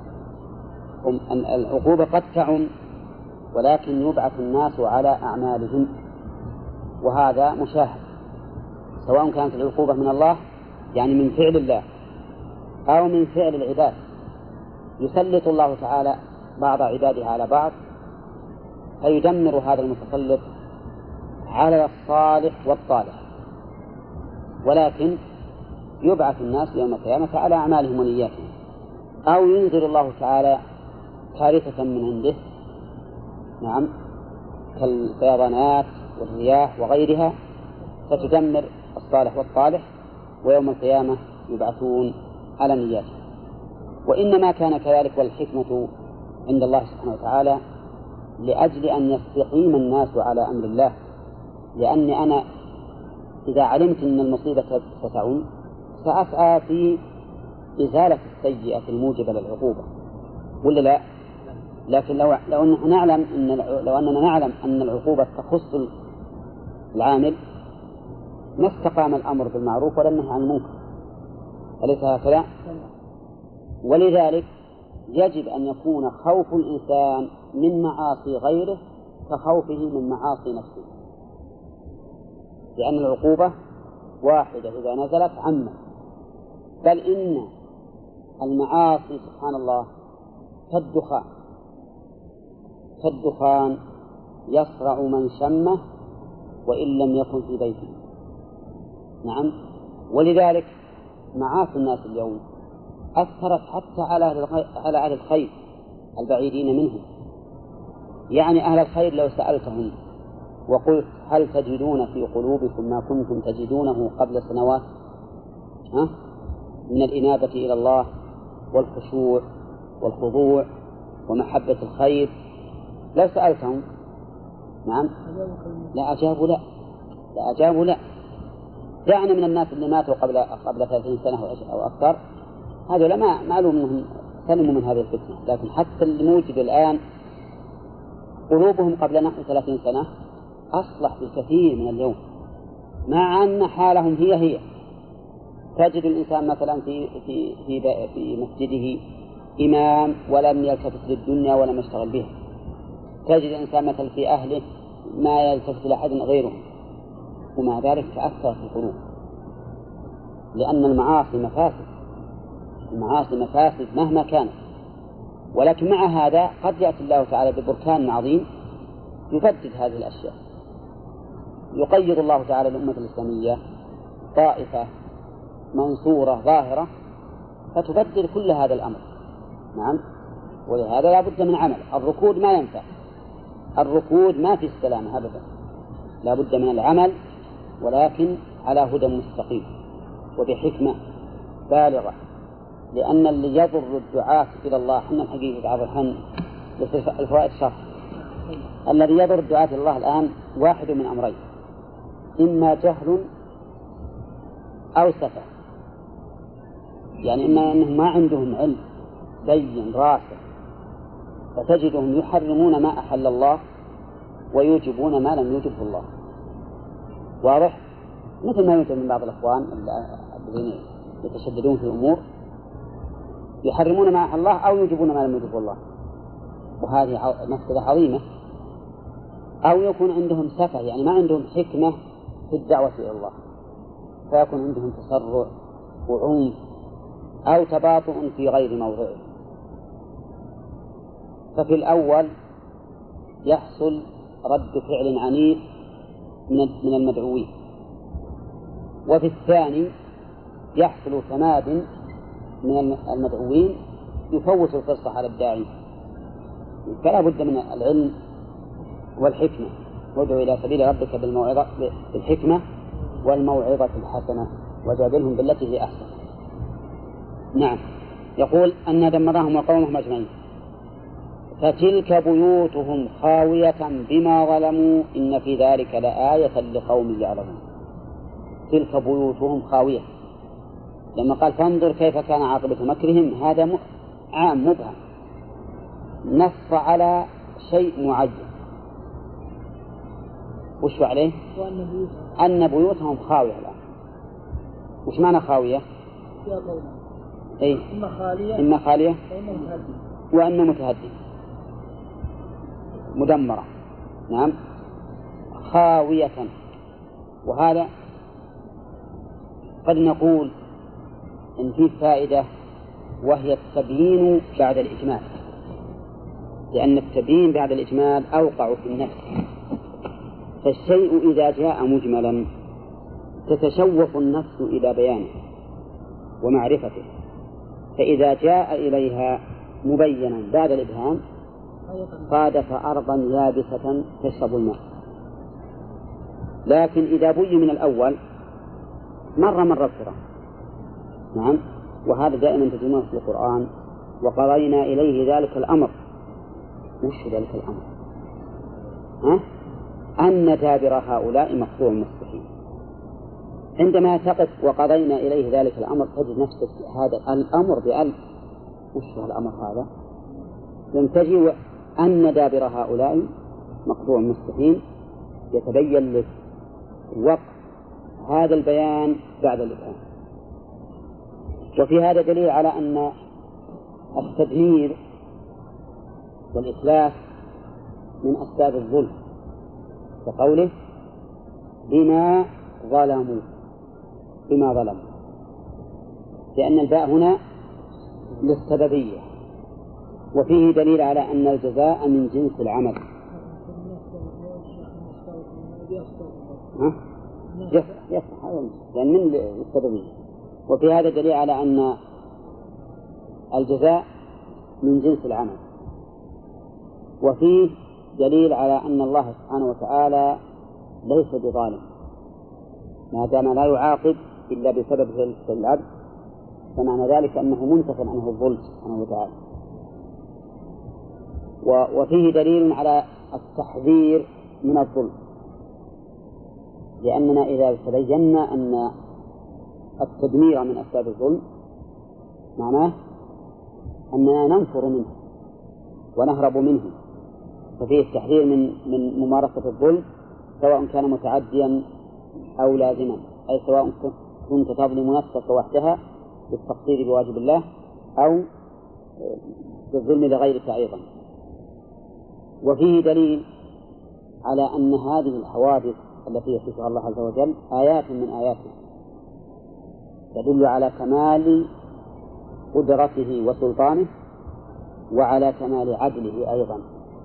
العقوبة قد تعم ولكن يبعث الناس على أعمالهم، وهذا مشاهد، سواء كانت العقوبة من الله يعني من فعل الله أو من فعل العباد. يسلط الله تعالى بعض عباده على بعض فيدمر هذا المتسلط على الصالح والطالح، ولكن يبعث الناس يوم القيامة على أعمالهم ونياتهم. أو ينزل الله تعالى كارثة من عنده، نعم، كالفيضانات والرياح وغيرها، فتدمر الصالح والطالح، ويوم القيامة يبعثون على نياتهم. وإنما كان كذلك والحكمة عند الله سبحانه وتعالى لأجل أن يستقيم الناس على أمر الله، لأني أنا إذا علمت أن المصيبة ستعم سأسعى في إزالة السيئة الموجبة للعقوبة، ولا لا؟ لكن لو أننا نعلم أن العقوبة تخص العامل ما استقام الأمر بالمعروف ولا النهي عن المنكر، أليس هكذا؟ ولذلك يجب أن يكون خوف الإنسان من معاصي غيره كخوفه من معاصي نفسه، لأن العقوبة واحدة إذا نزلت عامة. بل إن المعاصي سبحان الله كالدخان يصرع من شمه وإن لم يكن في بيته. نعم، ولذلك معاصي الناس اليوم أثرت حتى على أهل الخير البعيدين منهم. يعني أهل الخير لو سألتهم وقلت هل تجدون في قلوبكم ما كنتم تجدونه قبل سنوات من الإنابة إلى الله والخشوع والخضوع ومحبة الخير، لو سألتهم نعم لا أجابوا لا. دعنا من الناس اللي ماتوا قبل 30 سنة أو أكثر، هذا ما معلوم أنهم سلموا من هذه الفتنة، لكن حتى اللي موجود الآن قلوبهم قبل نحو 30 سنة أصلح بكثير من اليوم، مع أن حالهم هي. تجد الإنسان مثلا في مسجده إمام ولم يلتفت للدنيا ولم يشتغل بها، تجد الإنسان مثلا في أهله ما يلتفت لأحد غيره، ومع ذلك تأثر في القلوب، لأن المعاصي مفاسد مهما كانت. ولكن مع هذا قد يأتي الله تعالى ببركان عظيم يفسد هذه الأشياء. يقيض الله تعالى الأمة الإسلامية طائفة منصورة ظاهرة فتبدل كل هذا الأمر. نعم، ولهذا لا بد من عمل. الركود ما ينفع، الركود ما في السلامة أبدا، لا بد من العمل، ولكن على هدى مستقيم وبحكمة بالغة. لأن اللي يضر الدعاة إلى الله حنا الحقيقة عبر الحن الفوائد شرح. الذي يضر الدعاة إلى الله الآن واحد من أمرين: إما جهل أو سفه، يعني إما أنهم ما عندهم علم بين راسخ، فتجدهم يحرمون ما أحل الله ويوجبون ما لم يوجبه الله. واضح؟ مثل ما يوجد من بعض الأخوان الذين يتشددون في الأمور، يحرمون ما أحل الله أو يوجبون ما لم يوجبه الله، وهذه مفسدة عظيمة. أو يكون عندهم سفه، يعني ما عندهم حكمة في الدعوة إلى الله، فيكون عندهم تسرع وعنف أو تباطؤ في غير موضعه. ففي الأول يحصل رد فعل عنيف من المدعوين، وفي الثاني يحصل تماد من المدعوين يفوت الفرصة على الداعي. فلا بد من العلم والحكمة. وادع إلى سبيل ربك بالحكمة والموعظة الحسنة وجادلهم بالتي هي أحسن. نعم. يقول أن دمرهم وقومهم أجمعين. فتلك بيوتهم خاوية بما ظلموا إن في ذلك لآية لقوم يعلمون. تلك بيوتهم خاوية، لما قال فانظر كيف كان عاقبة مكرهم، هذا عام مبهم، نص على شيء معين. وش عليه؟ أن بيوتهم خاوية الآن. وش معنى خاوية؟ إما خالية وإما متهدي مدمرة. نعم، خاوية. وهذا قد نقول إن فيه فائدة، وهي التبيين بعد الإجمال، لأن التبيين بعد الإجمال أوقع في النفس. فالشيء إذا جاء مجملا تتشوف النفس إلى بيانه ومعرفته، فإذا جاء إليها مبينا بعد الإبهام صادف أرضا يابسة تشرب الماء. لكن إذا بي من الأول مرة الكرام. نعم، وهذا دائما تجدونه في القرآن. وقضينا إليه ذلك الأمر. وش ذلك الأمر؟ أن دابر هؤلاء مقطوع مستحيل. عندما تقف وقضينا إليه ذلك الأمر تجد نفسك هذا الأمر بألف. وش الأمر هذا؟ لم تجي أن دابر هؤلاء مقطوع مستحيل، يتبين لك وقت هذا البيان بعد الإبهام. وفي هذا دليل على أن التدمير والإتلاف من أسباب الظلم، كقوله بما ظلموا، لأن الباء هنا للسببية. وفيه دليل على أن الجزاء من جنس العمل. يصح لأن من السببية. وفي هذا دليل على أن الجزاء من جنس العمل. وفيه دليل على أن الله سبحانه وتعالى ليس بظالم، ما دام لا يعاقب إلا بسبب ذلك العبد، فمعنى ذلك أنه منتفى عنه الظلم سبحانه وتعالى. وفيه دليل على التحذير من الظلم، لأننا إذا تبينا أن التدمير من أسباب الظلم معناه أننا ننفر منه ونهرب منه، ففيه التحذير من ممارسة الظلم، سواء كان متعديا أو لازما، أي سواء كنت تظلم نفسك وحدها بالتقصير بواجب الله أو بالظلم لغيرك أيضا. وفيه دليل على أن هذه الحوادث التي يخلقها الله عز وجل آيات من آياته، تدل على كمال قدرته وسلطانه وعلى كمال عدله أيضا.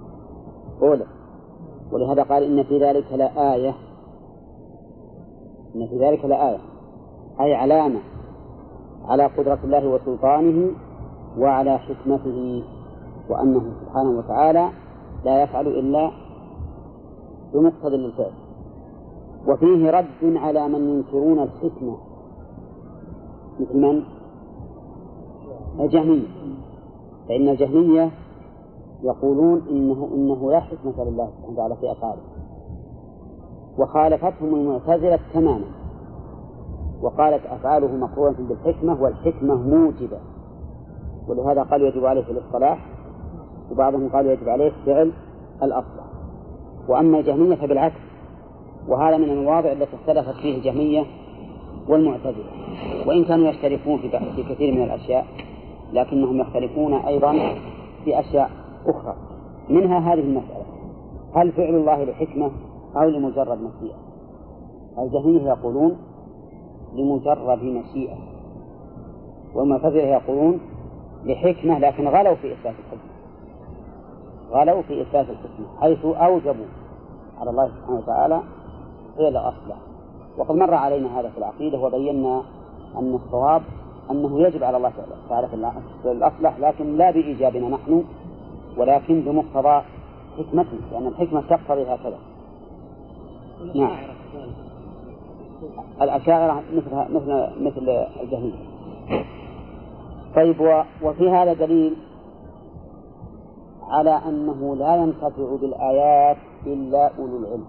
ولهذا قال إن في ذلك لآية، إن في ذلك لآية، أي علامة على قدرة الله وسلطانه وعلى حكمته، وأنه سبحانه وتعالى لا يفعل إلا بمقتضى الفعل. وفيه رد على من ينكرون الحكمة، مثل من؟ الجهمية. فإن الجهمية يقولون إنه لا حكمة لله سبحانه وتعالى في أفعاله، وخالفتهم المعتزلة تماما، وقالت أفعاله مقرونة بالحكمة والحكمة موجبة، ولهذا قالوا يجب عليه الاصطلاح، وبعضهم قالوا يجب عليه فعل الأصلح. وأما الجهمية فبالعكس، وهذا من المواضع التي اختلفت فيه الجهمية والمعتزلة، وإن كانوا يشتركون في كثير من الأشياء لكنهم يختلفون أيضا في أشياء أخرى، منها هذه المسألة: هل فعل الله لحكمة أو لمجرد مشيئة؟ الجهمية يقولون لمجرد مشيئة، والمعتزلة يقولون لحكمة، لكن غلوا في إثبات الحكمة، غلوا في إثبات الحكمة حيث أوجبوا على الله سبحانه وتعالى فعل أصله. وقد مر علينا هذا في العقيدة وبينا أن الصواب أنه يجب على الله تعالى فعل الأصلح، لكن لا بإيجابنا نحن، ولكن بمقتضى حكمته، لأن الحكمة تقتضي هكذا. نعم، الأشاعرة مثل الجهمية. طيب، وفي هذا دليل على أنه لا ينتفع بالآيات إلا أولو العلم،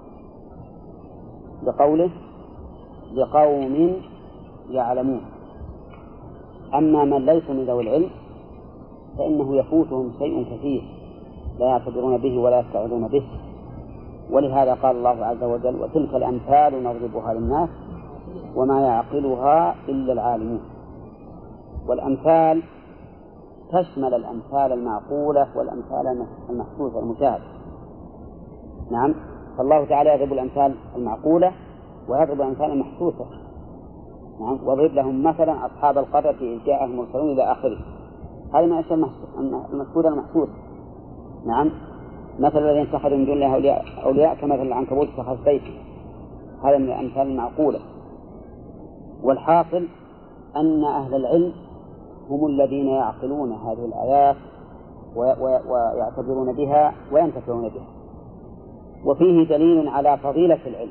بقوله لقوم يعلمون. أما من ليس من ذوي العلم فإنه يفوتهم شيء كثير لا يعتبرون به ولا يستعظون به. ولهذا قال الله عز وجل: وتلك الأمثال نضربها للناس وما يعقلها إلا العالمون. والأمثال تشمل الأمثال المعقولة والأمثال المحسوسة المشاهدة. نعم، فالله تعالى يضرب الأمثال المعقولة ويضرب الأمثال المحسوسة. نعم، واضرب لهم مثلا أصحاب القرية إذ جاءهم المرسلون إلى آخره. هذه من الأشياء المشهودة المحسوسة. نعم، مثل الذين اتخذوا من دون الله أولياء كمثل العنكبوت اتخذت بيتا. هذا من الأمثال المعقولة. والحاصل أن أهل العلم هم الذين يعقلون هذه الآيات ويعتبرون بها وينتفعون بها. وفيه دليل على فضيلة العلم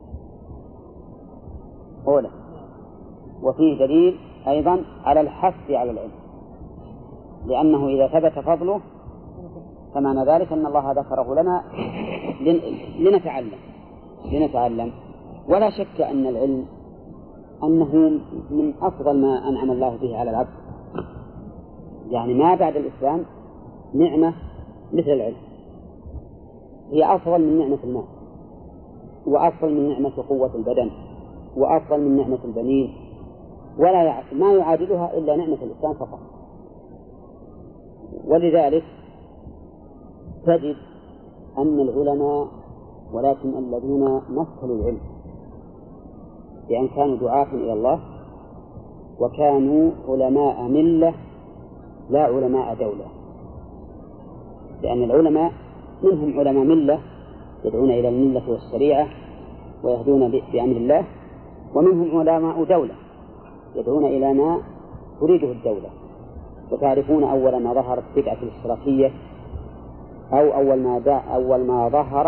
أولا، وفيه دليل أيضا على الحث على العلم، لأنه إذا ثبت فضله فمعنى ذلك أن الله ذكره لنا لنتعلم. ولا شك أن العلم أنه من أفضل ما أنعم الله به على العبد. يعني ما بعد الإسلام نعمة مثل العلم، هي أفضل من نعمة المال، وأفضل من نعمة قوة البدن، وأفضل من نعمة البنين، ما يعادلها إلا نعمة الإسلام فقط. ولذلك تجد أن العلماء ولكن الذين مثلوا العلم بأن كانوا دعاة إلى الله وكانوا علماء ملة لا علماء دولة. لأن العلماء منهم علماء ملة يدعون إلى الملة والشريعة ويهدون بأمر الله، ومنهم علماء دولة يدعون إلى ما تريده الدولة. وتعرفون أول ما ظهرت بدعة الاشتراكية أو أول ما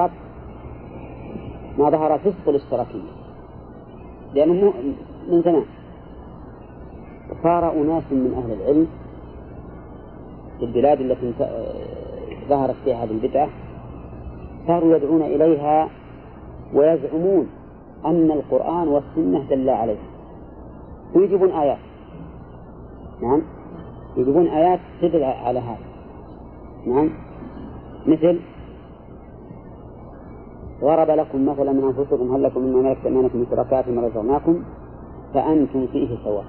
ظهر فسق الاشتراكية، لأنه من زمان. صار أناس من أهل العلم في البلاد التي ظهرت فيها هذه البدعة صاروا يدعون إليها ويزعمون أن القرآن والسنة دل عليها، ويجيبون آيات. نعم، يجيبون آيات تدل على هذا. نعم، مثل ضرب لكم مثلا من أنفسكم هل لكم مما ملكت أيمانكم من شركاء فيما رزقناكم فأنتم فيه سواء.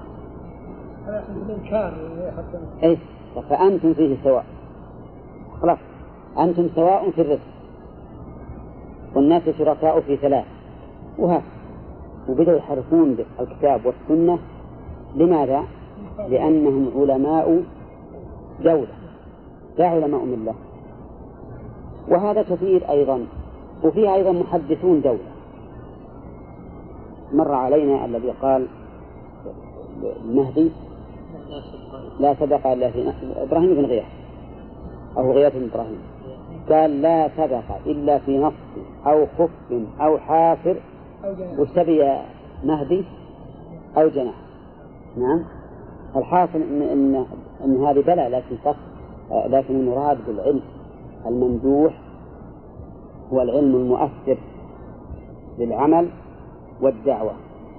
أي فأنتم فيه سواء، خلاص أنتم سواء في الرزق والناس شركاء في ثلاث، وهكذا. وبدأوا يحرفون الكتاب والسنة. لماذا؟ لأنهم علماء دولة لا علماء ملة. وهذا كثير أيضا. وفيها أيضا محدثون دولة. مر علينا الذي قال المهدي لا سبق إلا في إبراهيم بن غياث أو غياث بن إبراهيم، قال لا سبق إلا في نص أو خف أو حافر وسبي مهدي أو جناح. نعم، الحاصل إن هذه بلى، لكن المراد بالعلم الممدوح هو العلم المؤثر للعمل والدعوة.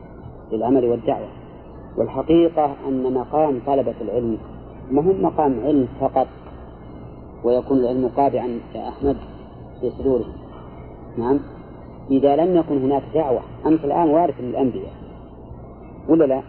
والحقيقة أن مقام طلبة العلم ما هو مقام علم فقط ويكون العلم قابعا يا أحمد في صدورهم. نعم، إذا لم يكن هناك دعوة. أنت الآن وارث للأنبياء ولا لا؟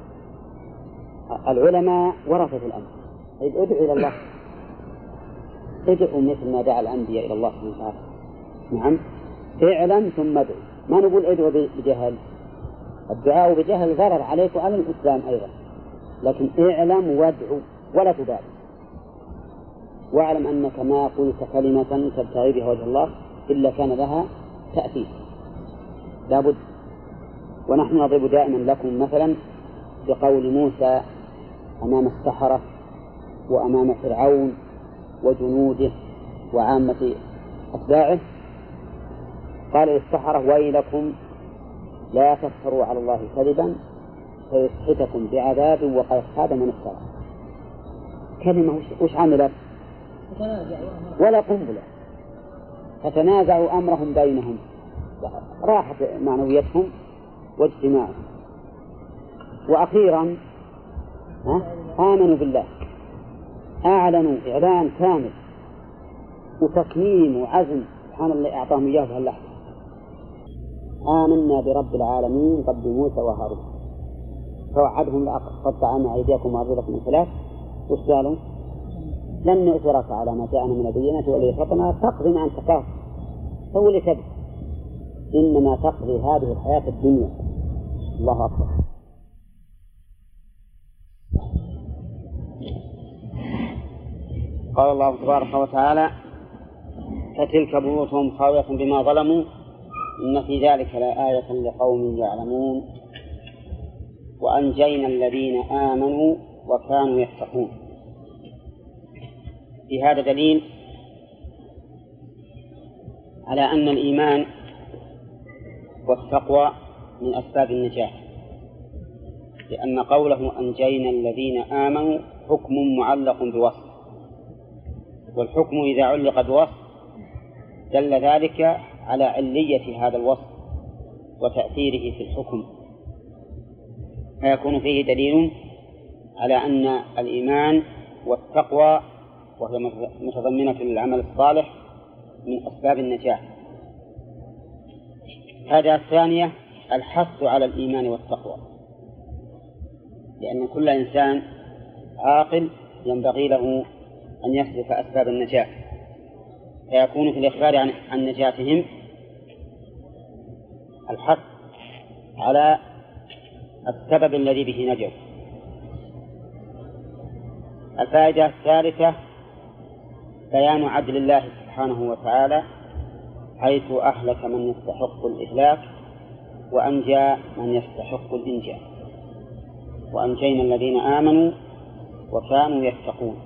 العلماء ورثة الأنبياء. ادعوا إلى الله، ادعوا مثل ما دعا الأنبياء إلى الله سبحانه وتعالى. نعم، اعلم ثم ادعو. ما نقول ادعوا بجهل، الدعاء بجهل ضرر عليك وعلى الإسلام أيضا، لكن اعلم وادعو ولا تبالي. واعلم أنك ما قلت كلمة تبتغي بها وجه الله إلا كان لها تأثير، لابد. ونحن نضرب دائما لكم مثلا بقول موسى أمام السحرة وأمام فرعون وجنوده وعامة أتباعه، قال للسحرة ويلكم لا تفتروا على الله كذبا فيسحتكم بعذاب وقد خاب من افترى. كلمة وش عملت؟ ولا قنبلة، فتنازعوا أمرهم بينهم، راحت معنويتهم واجتماعهم، وأخيرا آمنوا بالله، أعلنوا إعلان كامل وتكميم وعزم، سبحان الله أعطاهم إياه في اللحظة. آمنا برب العالمين رب موسى وهارون، فوعدهم لأقطعن أيديكم وأرجلكم من خلاف، وش قالوا؟ لن نؤثرك على ما جاءنا من البينات والذي فطرنا تقضي ما أنت قاض، سوي اللي تبي، إنما تقضي هذه الحياة الدنيا. الله أكبر. قال الله تبارك وتعالى: فتلك بيوتهم خاوية بما ظلموا إن في ذلك لآية لقوم يعلمون وأنجينا الذين آمنوا وكانوا يتقون. في هذا دليل على أن الإيمان والتقوى من أسباب النجاة، لأن قوله أنجينا الذين آمنوا حكم معلق بوصف، والحكم إذا علق بوصف دل ذلك على علية هذا الوصف وتأثيره في الحكم، فيكون فيه دليل على أن الإيمان والتقوى وهي متضمنة للعمل الصالح من أسباب النجاة. هذا الثانية الحث على الإيمان والتقوى، لأن كل إنسان عاقل ينبغي له أن يسلك أسباب النجاة، فيكون في الإخبار عن نجاتهم الحث على السبب الذي به نجوا. الفائدة الثالثة بيان عدل الله سبحانه وتعالى، حيث أهلك من يستحق الإهلاك وأنجى من يستحق الإنجاء، وأنجينا الذين آمنوا وكانوا يتقون.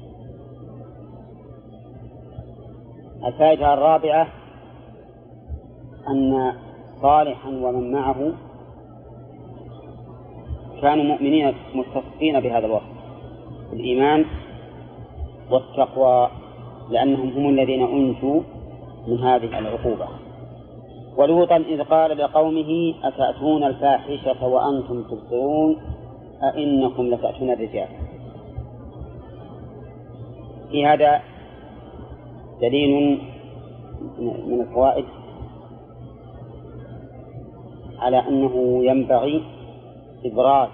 الفائدة الرابعة أن صالحا ومن معه كانوا مؤمنين متصفين بهذا الوصف، الإيمان والتقوى، لأنهم هم الذين أنجوا من هذه العقوبة. ولوطا إذ قال لقومه أتأتون الفاحشة وأنتم تبصرون أئنكم لتأتون الرجال. في هذا دليل من الفوائد على أنه ينبغي إبراز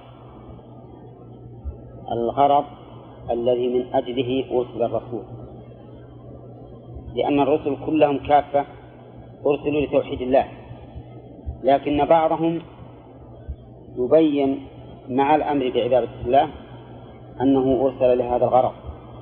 الغرض الذي من أجله أرسل الرسول، لأن الرسل كلهم كافة أرسلوا لتوحيد الله، لكن بعضهم يبين مع الأمر بعبادة الله أنه أرسل لهذا الغرض،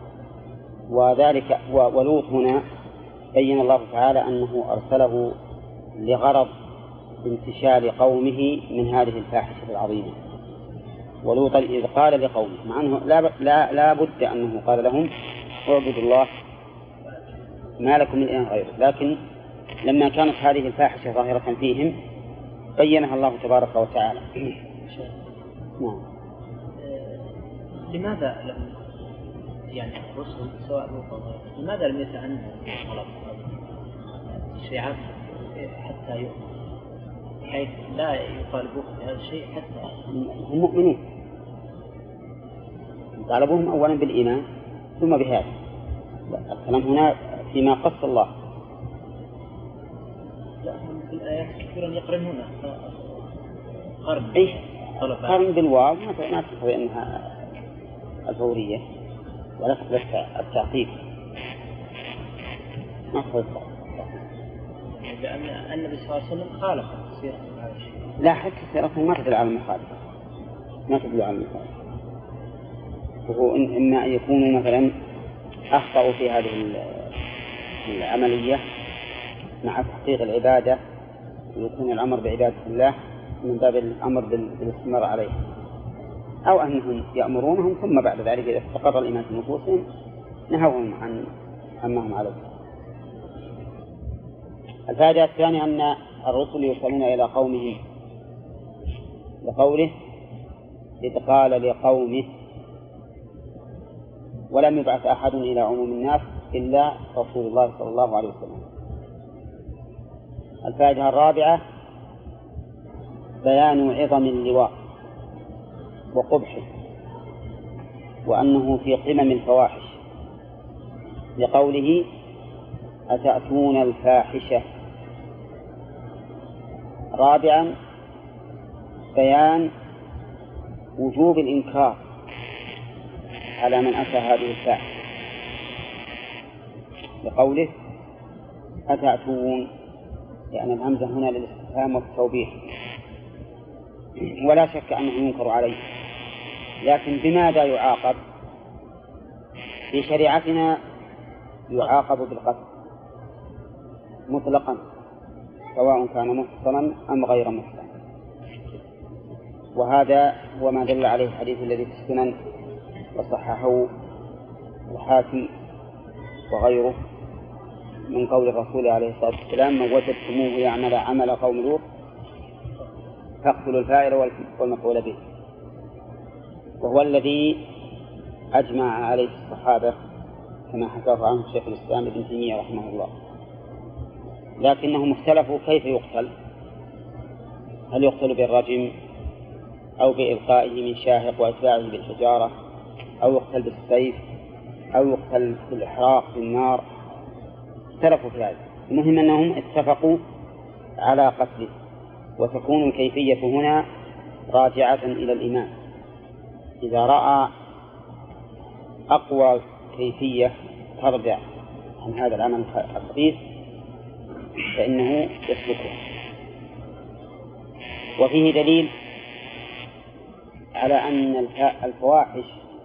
وذلك ولوط هنا بين الله تعالى أنه أرسله لغرض انتشال قومه من هذه الفاحشة العظيمة. ولوطا إذ قال لقومه، مع أنه لا بد أنه قال لهم اعبدوا الله ما لكم من إله غيره، لكن لما كانت هذه الفاحشة ظاهرة فيهم بينها الله تبارك وتعالى. نعم. لماذا لم الرسل سواء لماذا لم يتعنوا طلب الشيعات حتى يؤمنوا، حيث لا يطالبوه بهذا الشيء حتى هم مؤمنون؟ طالبوهم أولا بالإيمان ثم بهذا. الكلام هنا فيما قص الله. لا، هم في الآيات كثيرا يقرنون قرن بالواو ما تقضي أنها الفورية ولا تقضي التعقيب، ما تقضي لأن النبي صلى الله عليه وسلم خالف سيرة هذا الشيء. لا، حتى سيرته ما تدل على المخالفة، ما تدل على المخالفة. وهو إما أن يكونوا مثلا أخطأوا في هذه العملية مع تحقيق العبادة، ويكون الأمر بعبادة الله من باب الأمر بالاستمرار عليه، أو أنهم يأمرونهم ثم بعد ذلك إذا استقر الإيمان في نفوسهم نهوهم عما هم عليه. الفائدة الثانية أن الرسل يرسلون إلى قومهم، لقوله إذ قال لقومه ولم يبعث أحد إلى عموم الناس إلا رسول الله صلى الله عليه وسلم. الفائدة الرابعة بيان عظم اللواء وقبحه، وأنه في قمم الفواحش، لقوله أتأتون الفاحشة. رابعا بيان وجوب الإنكار على من أتى هذه الفاحشة، لقوله أتأتون، يعني الهمزة هنا للاستفهام والتوبيخ، ولا شك أنه ينكر عليه، لكن بماذا يعاقب؟ في شريعتنا يعاقب بالقتل مطلقا، سواء كان محصنا أم غير محصن، وهذا هو ما دل عليه الحديث الذي في السنن وصححه الحاكم وغيره من قول الرسول عليه الصلاة والسلام: من وجدتموه يعمل عمل قوم لوط فاقتلوا الفاعل والمفعول به، وهو الذي أجمع عليه الصحابة كما حكاه عنه شيخ الإسلام ابن تيمية رحمه الله. لكنهم اختلفوا كيف يقتل، هل يقتل بالرجم أو بإلقائه من شاهق وإتباعه بالحجارة، أو يقتل بالسيف، أو يقتل بالإحراق بالنار، اختلفوا في هذا. المهم أنهم اتفقوا على قتله، وتكون الكيفية هنا راجعة إلى الإمام، إذا رأى أقوى كيفية ترجع عن هذا العمل الخبيث فإنه يسلكه. وفيه دليل على أن الفواحش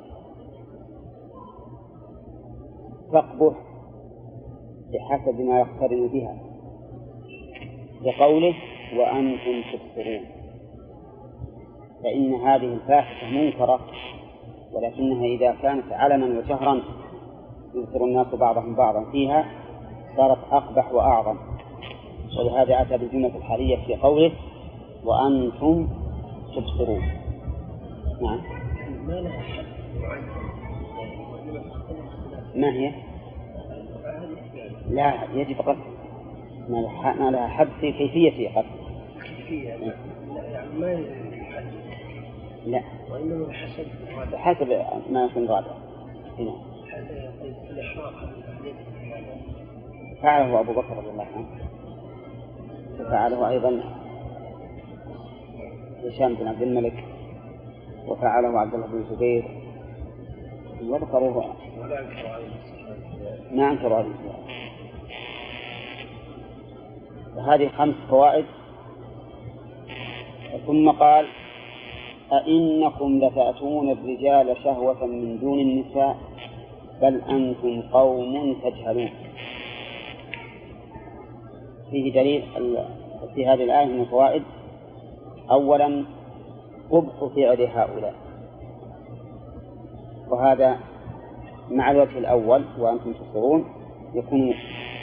تقبح بحسب ما يقترن بها، لقوله وأنتم تبصرون، فإن هذه الفاحشة منكرة، ولكنها إذا كانت علنا وجهرا يبصر الناس بعضهم بعضا فيها صارت أقبح وأعظم، ولهذا أتى بالجملة الحالية في قوله وأنتم تبصرون. نعم. ما هي؟ لا، يجب قتل، ما لها حد في كيفية قتل. لا، وإنما بحسب ما يكون غالبا. هنا فعله أبو بكر رضي الله عنه، وفعله أيضا هشام بن عبد الملك، وفعله عبد الله بن الزبير، وذكروه ما أنكروا عليه. هذه 5 فوائد. ثم قال أئنكم لتأتون الرجال شهوة من دون النساء بل أنتم قوم تجهلون. فيه دليل في هذه الآية من الفوائد: أولا قبح فعل هؤلاء، وهذا مع الوجه الأول وأنتم تبصرون يكون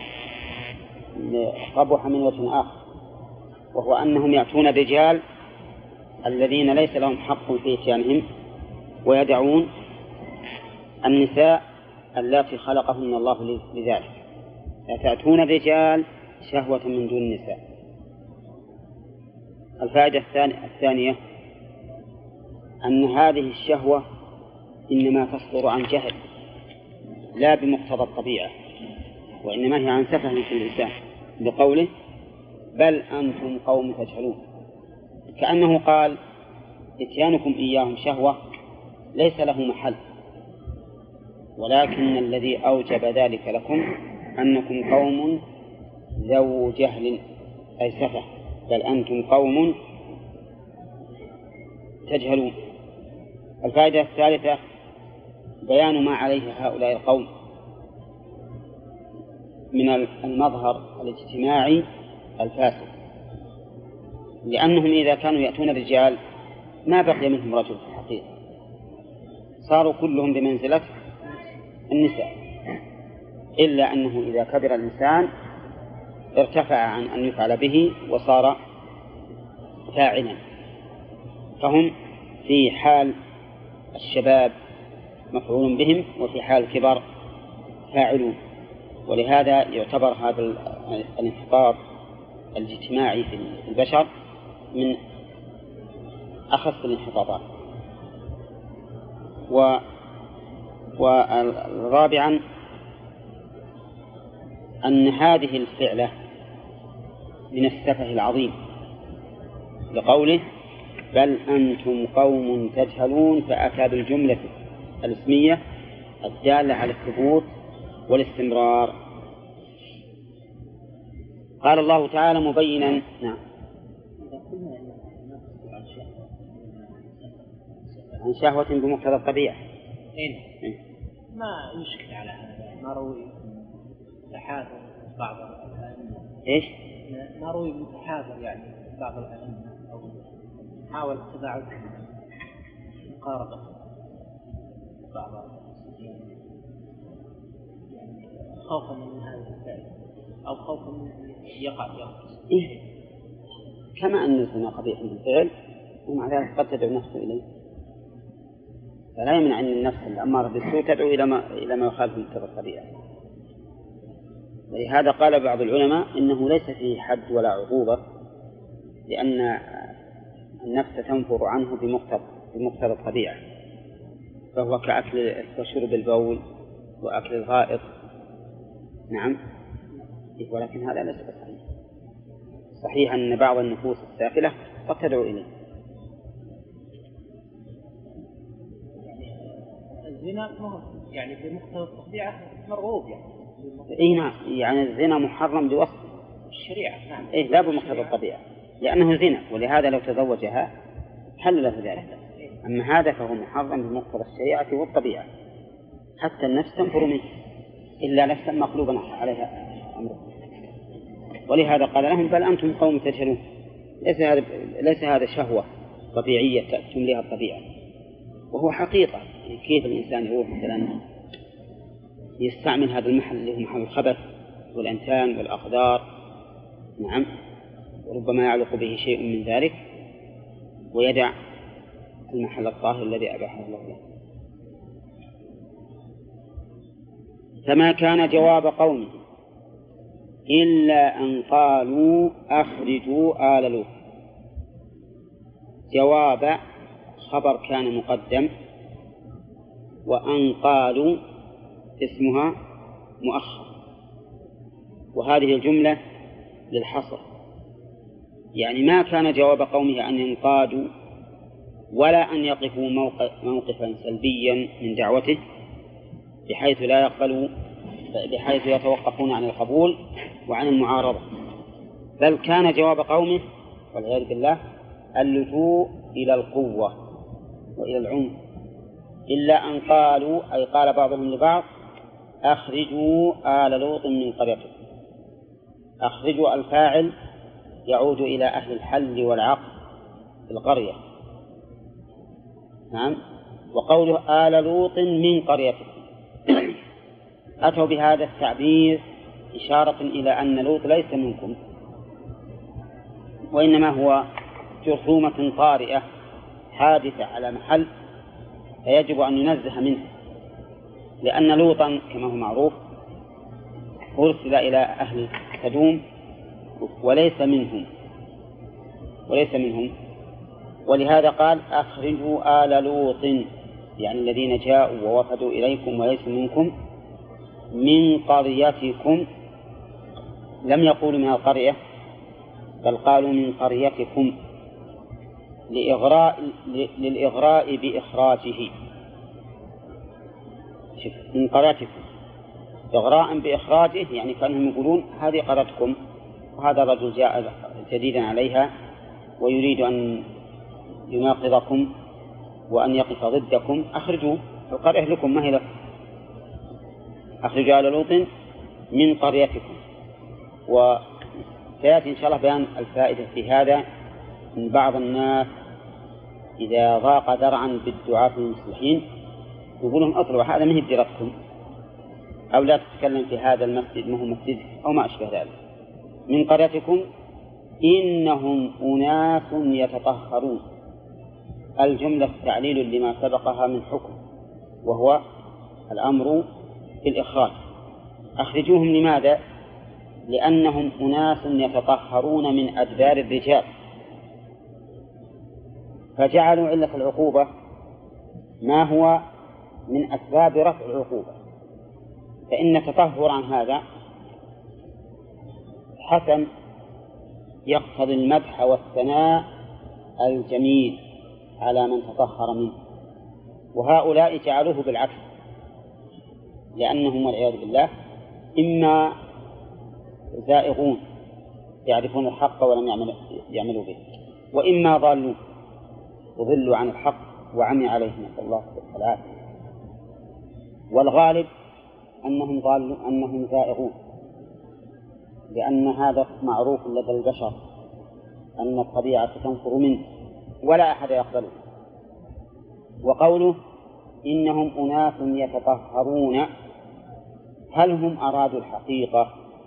قبح من وجه آخر، وهو أنهم يأتون الرجال الذين ليس لهم حق في إتيانهم، ويدعون النساء اللاتي خلقهن الله لذلك. تأتون الرجال شهوة من دون النساء. الفائدة الثانية أن هذه الشهوة إنما تصدر عن جهل لا بمقتضى الطبيعة، وإنما هي عن سفه في الإنسان، بقوله بل أنتم قوم تجهلون، كأنه قال إتيانكم إياهم شهوة ليس له محل، ولكن الذي أوجب ذلك لكم أنكم قوم ذو جهل أي سفه، بل أنتم قوم تجهلون. الفائدة الثالثة بيان ما عليه هؤلاء القوم من المظهر الاجتماعي الفاسد، لأنهم إذا كانوا يأتون الرجال ما بقي منهم رجل في الحقيقة، صاروا كلهم بمنزلة النساء، إلا أنه إذا كبر الإنسان ارتفع عن أن يفعل به وصار فاعلا، فهم في حال الشباب مفعول بهم، وفي حال الكبر فاعلون. ولهذا يعتبر هذا الانحطاط الاجتماعي في البشر من أخص الانحطاطات. ورابعا أن هذه الفعلة من السفه العظيم، لقوله بل أنتم قوم تجهلون، فأتى بالجملة الاسمية الدالة على الثبوت والاستمرار. قال الله تعالى مبينا نعم عن شهوة بمقتضى الطبيعة. ما يشكل على هذا، ما روي تحاذر بعض الأئمة. إيش؟ ما روي متحاذر يعني بعض الأئمة أو حاول التباعد مقاربة بعض يعني خوفا من هذا الفعل أو خوفا من يقع إيه؟ كما أن الزنا قبيح بالفعل ومع ذلك قد تدعو نفسه إليه، فلا يمنع أن النفس الأمارة بالسوء تدعو إلى ما يخالف مقتضى الطبيعة. ولهذا قال بعض العلماء إنه ليس فيه حد ولا عقوبة، لأن النفس تنفر عنه بمقتضى الطبيعة، فهو كأكل وشرب البول وأكل الغائط. نعم، ولكن هذا ليس صحيح. صحيح أن بعض النفوس السافلة قد تدعو إليه. الزنا يعني بمقتضى الطبيعة مرغوب يعني. إيه نعم، يعني الزنا محرم بوصف الشريعة. نعم. إيه لا بمقتضى الطبيعة، لأنه زنا، ولهذا لو تزوجها حل له ذلك. أما هذا فهو محرم بمقتضى الشريعة والطبيعة، حتى النفس تنفر منه إلا نفسا مقلوبا عليها أمره. ولهذا قال لهم بل أنتم قوم تجهلون. ليس هذا شهوة طبيعية تمليها الطبيعة، وهو حقيقة. كيف الإنسان يروح مثلا يستعمل هذا المحل اللي هو محل الخبث والأنتان والأقدار، نعم، وربما يعلق به شيء من ذلك، ويدع المحل الطاهر الذي أباحه الله له. فما كان جواب قومه إلا أن قالوا أخرجوا آل لوط. جواب خبر كان مقدم، وأن قالوا اسمها مؤخر، وهذه الجملة للحصر، يعني ما كان جواب قومه أن ينقادوا ولا أن يقفوا موقفا سلبيا من دعوته بحيث لا يقبلوا، بحيث يتوقفون عن القبول وعن المعارضة، بل كان جواب قومه والعياذ بالله اللجوء إلى القوة وإلى العنف. إلا أن قالوا، أي قال بعضهم لبعض أخرجوا آل لوط من قريتكم. أخرجوا الفاعل يعود إلى أهل الحل والعقد في القرية، نعم، وقوله آل لوط من قريتكم أتوا بهذا التعبير إشارة إلى أن لوط ليس منكم، وإنما هو جرثومة طارئة حادثة على محل فيجب أن ينزه منه، لأن لوطا كما هو معروف أرسل إلى أهل سدوم وليس منهم، ولهذا قال أخرجوا آل لوط، يعني الذين جاءوا ووفدوا إليكم وليس منكم، من قريتكم. لم يقولوا من القرية، بل قالوا من قريتكم للإغراء بإخراجه. من قريتكم إغراء بإخراجه، يعني كانهم يقولون هذه قريتكم، وهذا الرجل جاء جديدا عليها ويريد أن يناقضكم وأن يقف ضدكم، أخرجوا القرية لكم ما هي لكم. أخرجوا آل لوط من قريتكم. وسيأتي إن شاء الله بيان الفائدة في هذا، من بعض الناس إذا ضاق ذرعا بالدعاة المصلحين يقول لهم اطلعوا، هذا ما هي بديرتكم، أو لا تتكلم في هذا المسجد ما هو مسجد أو ما أشبه ذلك. من قريتكم إنهم أناس يتطهرون، الجملة تعليل لما سبقها من حكم، وهو الأمر بالإخراج. أخرجوهم لماذا؟ لأنهم أناس يتطهرون من أدبار الرجال، فجعلوا علة العقوبة ما هو من أسباب رفع العقوبة، فإن التطهر عن هذا حسن يقتضي المدح والثناء الجميل على من تطهر منه، وهؤلاء جعلوه بالعكس، لأنهم والعياذ بالله إما زائغون يعرفون الحق ولم يعملوا به، وإما ضالون وضلوا عن الحق وعمي عليهم، نسأل الله العافية. والغالب أنهم ضالوا، أنهم زائغون، لأن هذا معروف لدى البشر أن الطبيعة تنفر منه ولا أحد يقبله. وقوله إنهم أناس يتطهرون، هل هم أرادوا الحقيقة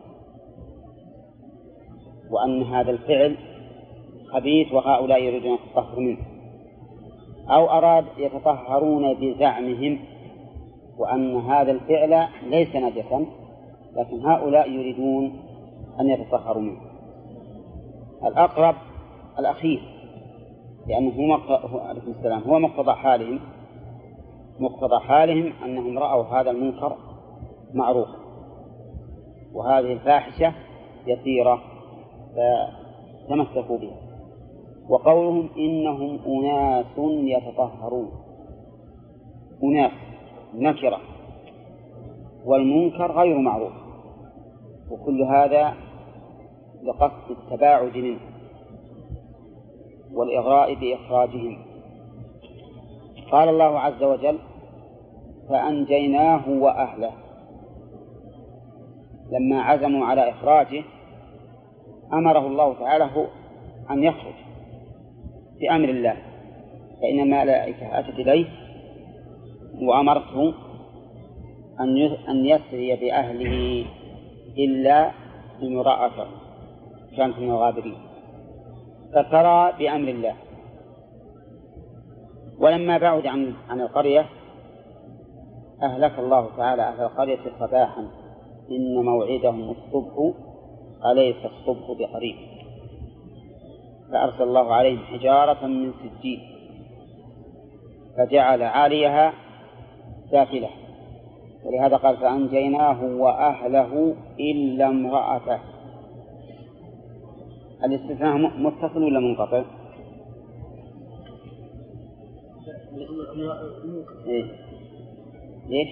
وأن هذا الفعل خبيث وهؤلاء يريدون التطهر منه، أو أراد يتطهرون بزعمهم وأن هذا الفعل ليس نجسا لكن هؤلاء يريدون أن يتطهروا منه؟ الأقرب الأخير، لأنه هو مقتضى حالهم أنهم رأوا هذا المنكر معروفا وهذه الفاحشة يسيرة فتمسكوا بها. وقولهم إنهم أناس يتطهرون، أناس نكرة والمنكر غير معروف، وكل هذا لقصد التباعد منه والإغراء بإخراجهم. قال الله عز وجل فأنجيناه وأهله، لما عزموا على إخراجه أمره الله تعالى أن يخرج بأمر الله، فإن الملائكة أتت إليه وأمرته أن يسري بأهله إلا امرأته كانت من الغابرين، فسرى بأمر الله. ولما بعد عن القرية أهلك الله تعالى أهل القرية صباحا إن موعدهم الصبح أليس الصبح بقريب، فأرسل الله عليهم حجارة من سجيل فجعل عاليها سافلة، ولهذا قال فأنجيناه وأهله إلا امرأته. الاستثناء متصل ولا منقطع؟ إيه؟ ليش؟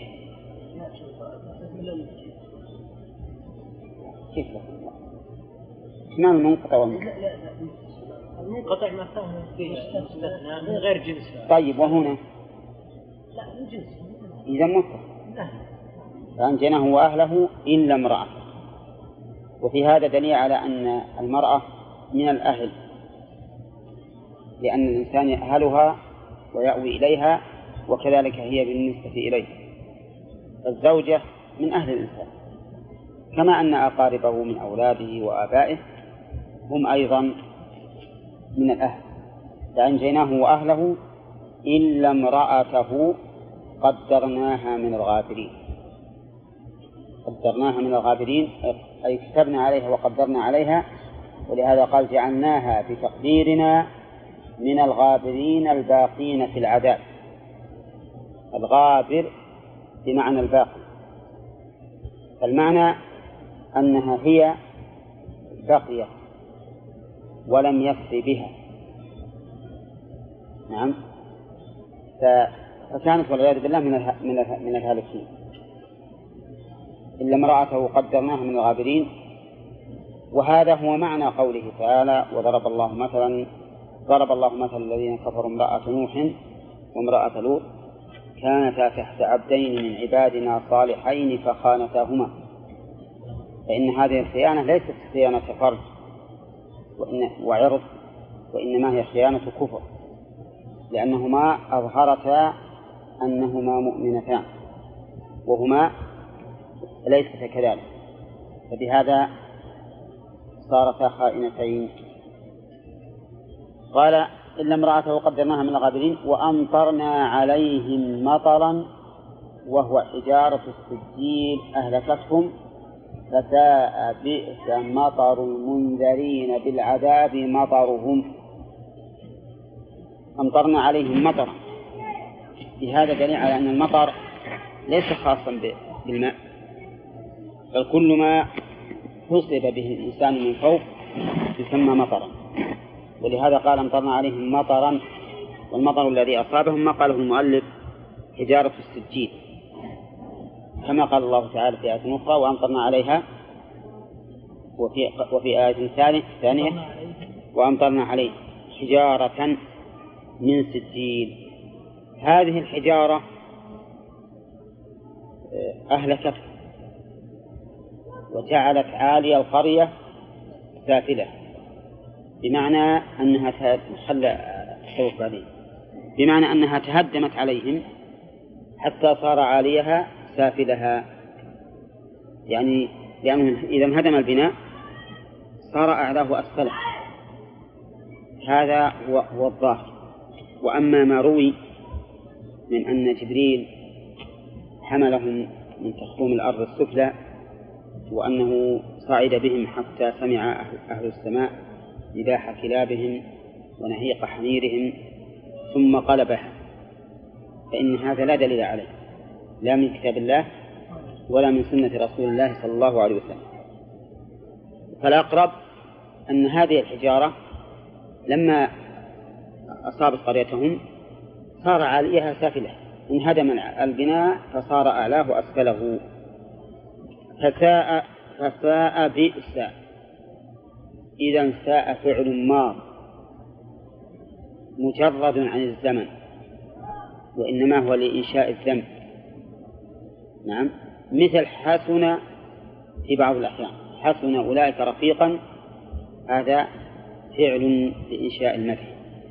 كيف لا؟ ما المنقطع والمنقطع؟ لا المنقطع ما فهم فيه استثناء من غير جنس. طيب وهنا؟ لا من جنس. إذا متصل. فأنجيناه وأهله إلا امرأة. وفي هذا دليل على أن المرأة من الأهل، لأن الإنسان يأهلها ويأوي إليها، وكذلك هي بالنسبة إليه. الزوجة من أهل الإنسان كما أن أقاربه من أولاده وآبائه هم أيضا من الأهل. فأنجيناه وأهله إلا امرأته قدرناها من الغابرين. قدرناها من الغابرين أي كتبنا عليها وقدرنا عليها، ولهذا قال جعلناها بتقديرنا من الغابرين الباقين في العذاب. الغابر بمعنى الباقي، فالمعنى أنها هي باقية ولم يسر بها. نعم، فكانت والعياذ بالله من الهالكين. إلا امرأته قدرناها من الغابرين. وهذا هو معنى قوله تعالى وضرب الله مثل الذين كفروا امرأة نوح وامرأة لوط كانتا تحت عبدين من عبادنا صالحين فخانتاهما. فإن هذه الخيانة ليست خيانة فرج وعرض، وإنما هي خيانة كفر، لأنهما أظهرتا أنهما مؤمنتان وهما ليست كذلك، فبهذا صارتا خائنتين. قال إلا امرأته قدرناها من الغابرين وأمطرنا عليهم مطرا وهو حجارة السجيل أهلكتهم فساء بئس مطر المنذرين بالعذاب مطرهم. أمطرنا عليهم مطرا. بهذا دليل على أن المطر ليس خاصا بالماء، بل كل ما حصب به الإنسان من فوق يسمى مطرا. ولهذا قال أمطرنا عليهم مطرا، والمطر الذي أصابهم ما قاله المؤلف حجارة السجيل، كما قال الله تعالى في آية أخرى وأمطرنا عليها، وفي آية ثانية وأمطرنا عليه حجارة من سجيل. هذه الحجارة أهلكت وجعلت عالي القرية سافلة، بمعنى أنها بمعنى أنها تهدمت عليهم حتى صار عاليها سافلها، يعني لأنه إذا انهدم البناء صار أعلاه أسفله. هذا هو الظاهر. وأما ما روي من أن جبريل حملهم من تخطوم الأرض السفلى وأنه صعد بهم حتى سمع أهل السماء نباح كلابهم ونهيق حميرهم ثم قلبها، فإن هذا لا دليل عليه لا من كتاب الله ولا من سنة رسول الله صلى الله عليه وسلم. فالأقرب أن هذه الحجارة لما أصابت قريتهم صار عاليها سافلة، انهدم البناء فصار أعلاه أسفله. فساء بئس، إذا ساء فعل ماض مجرد عن الزمن، وإنما هو لإنشاء الذنب. نعم، مثل حسن في بعض الأحيان، حسن أولئك رفيقا، هذا فعل لإنشاء المدح.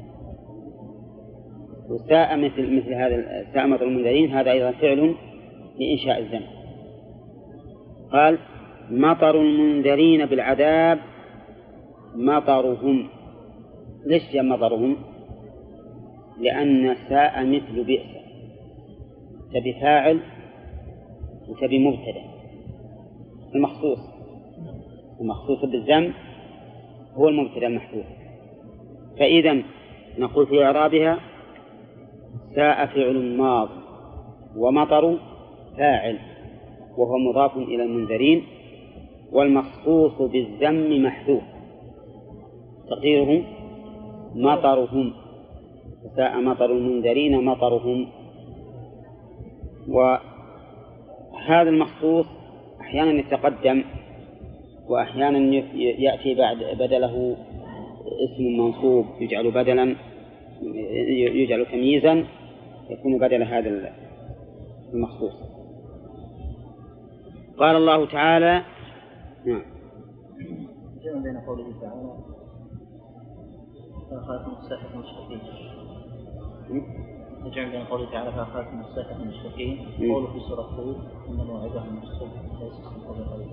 وساء مثل هذا ساء مطر المنذرين، هذا أيضا فعل لإنشاء الذنب. قال مطر المنذرين بالعذاب مطرهم. ليش جاء مطرهم؟ لأن ساء مثل بئس، تبي فاعل وتبي مبتدأ. المخصوص بالذنب هو المبتدأ المحذوف. فإذا نقول في إعرابها ساء فعل ماض ومطر فاعل وهو مضاف إلى المنذرين، والمخصوص بالذم محذوف تقديره مطرهم. ساء مطر المنذرين مطرهم. وهذا المخصوص أحيانا يتقدم وأحيانا يأتي بدله اسم منصوب يجعل بدلا، يجعل تمييزا يكون بدل هذا المخصوص. قال الله تعالى نعم جمع بين قوله تعالى فأخذتهم الصيحة المشركين، جمع بين قوله تعالى فأخذتهم الصيحة المشركين قوله في سورة هود إن موعدهم الصبح ليس الصبح بقريب.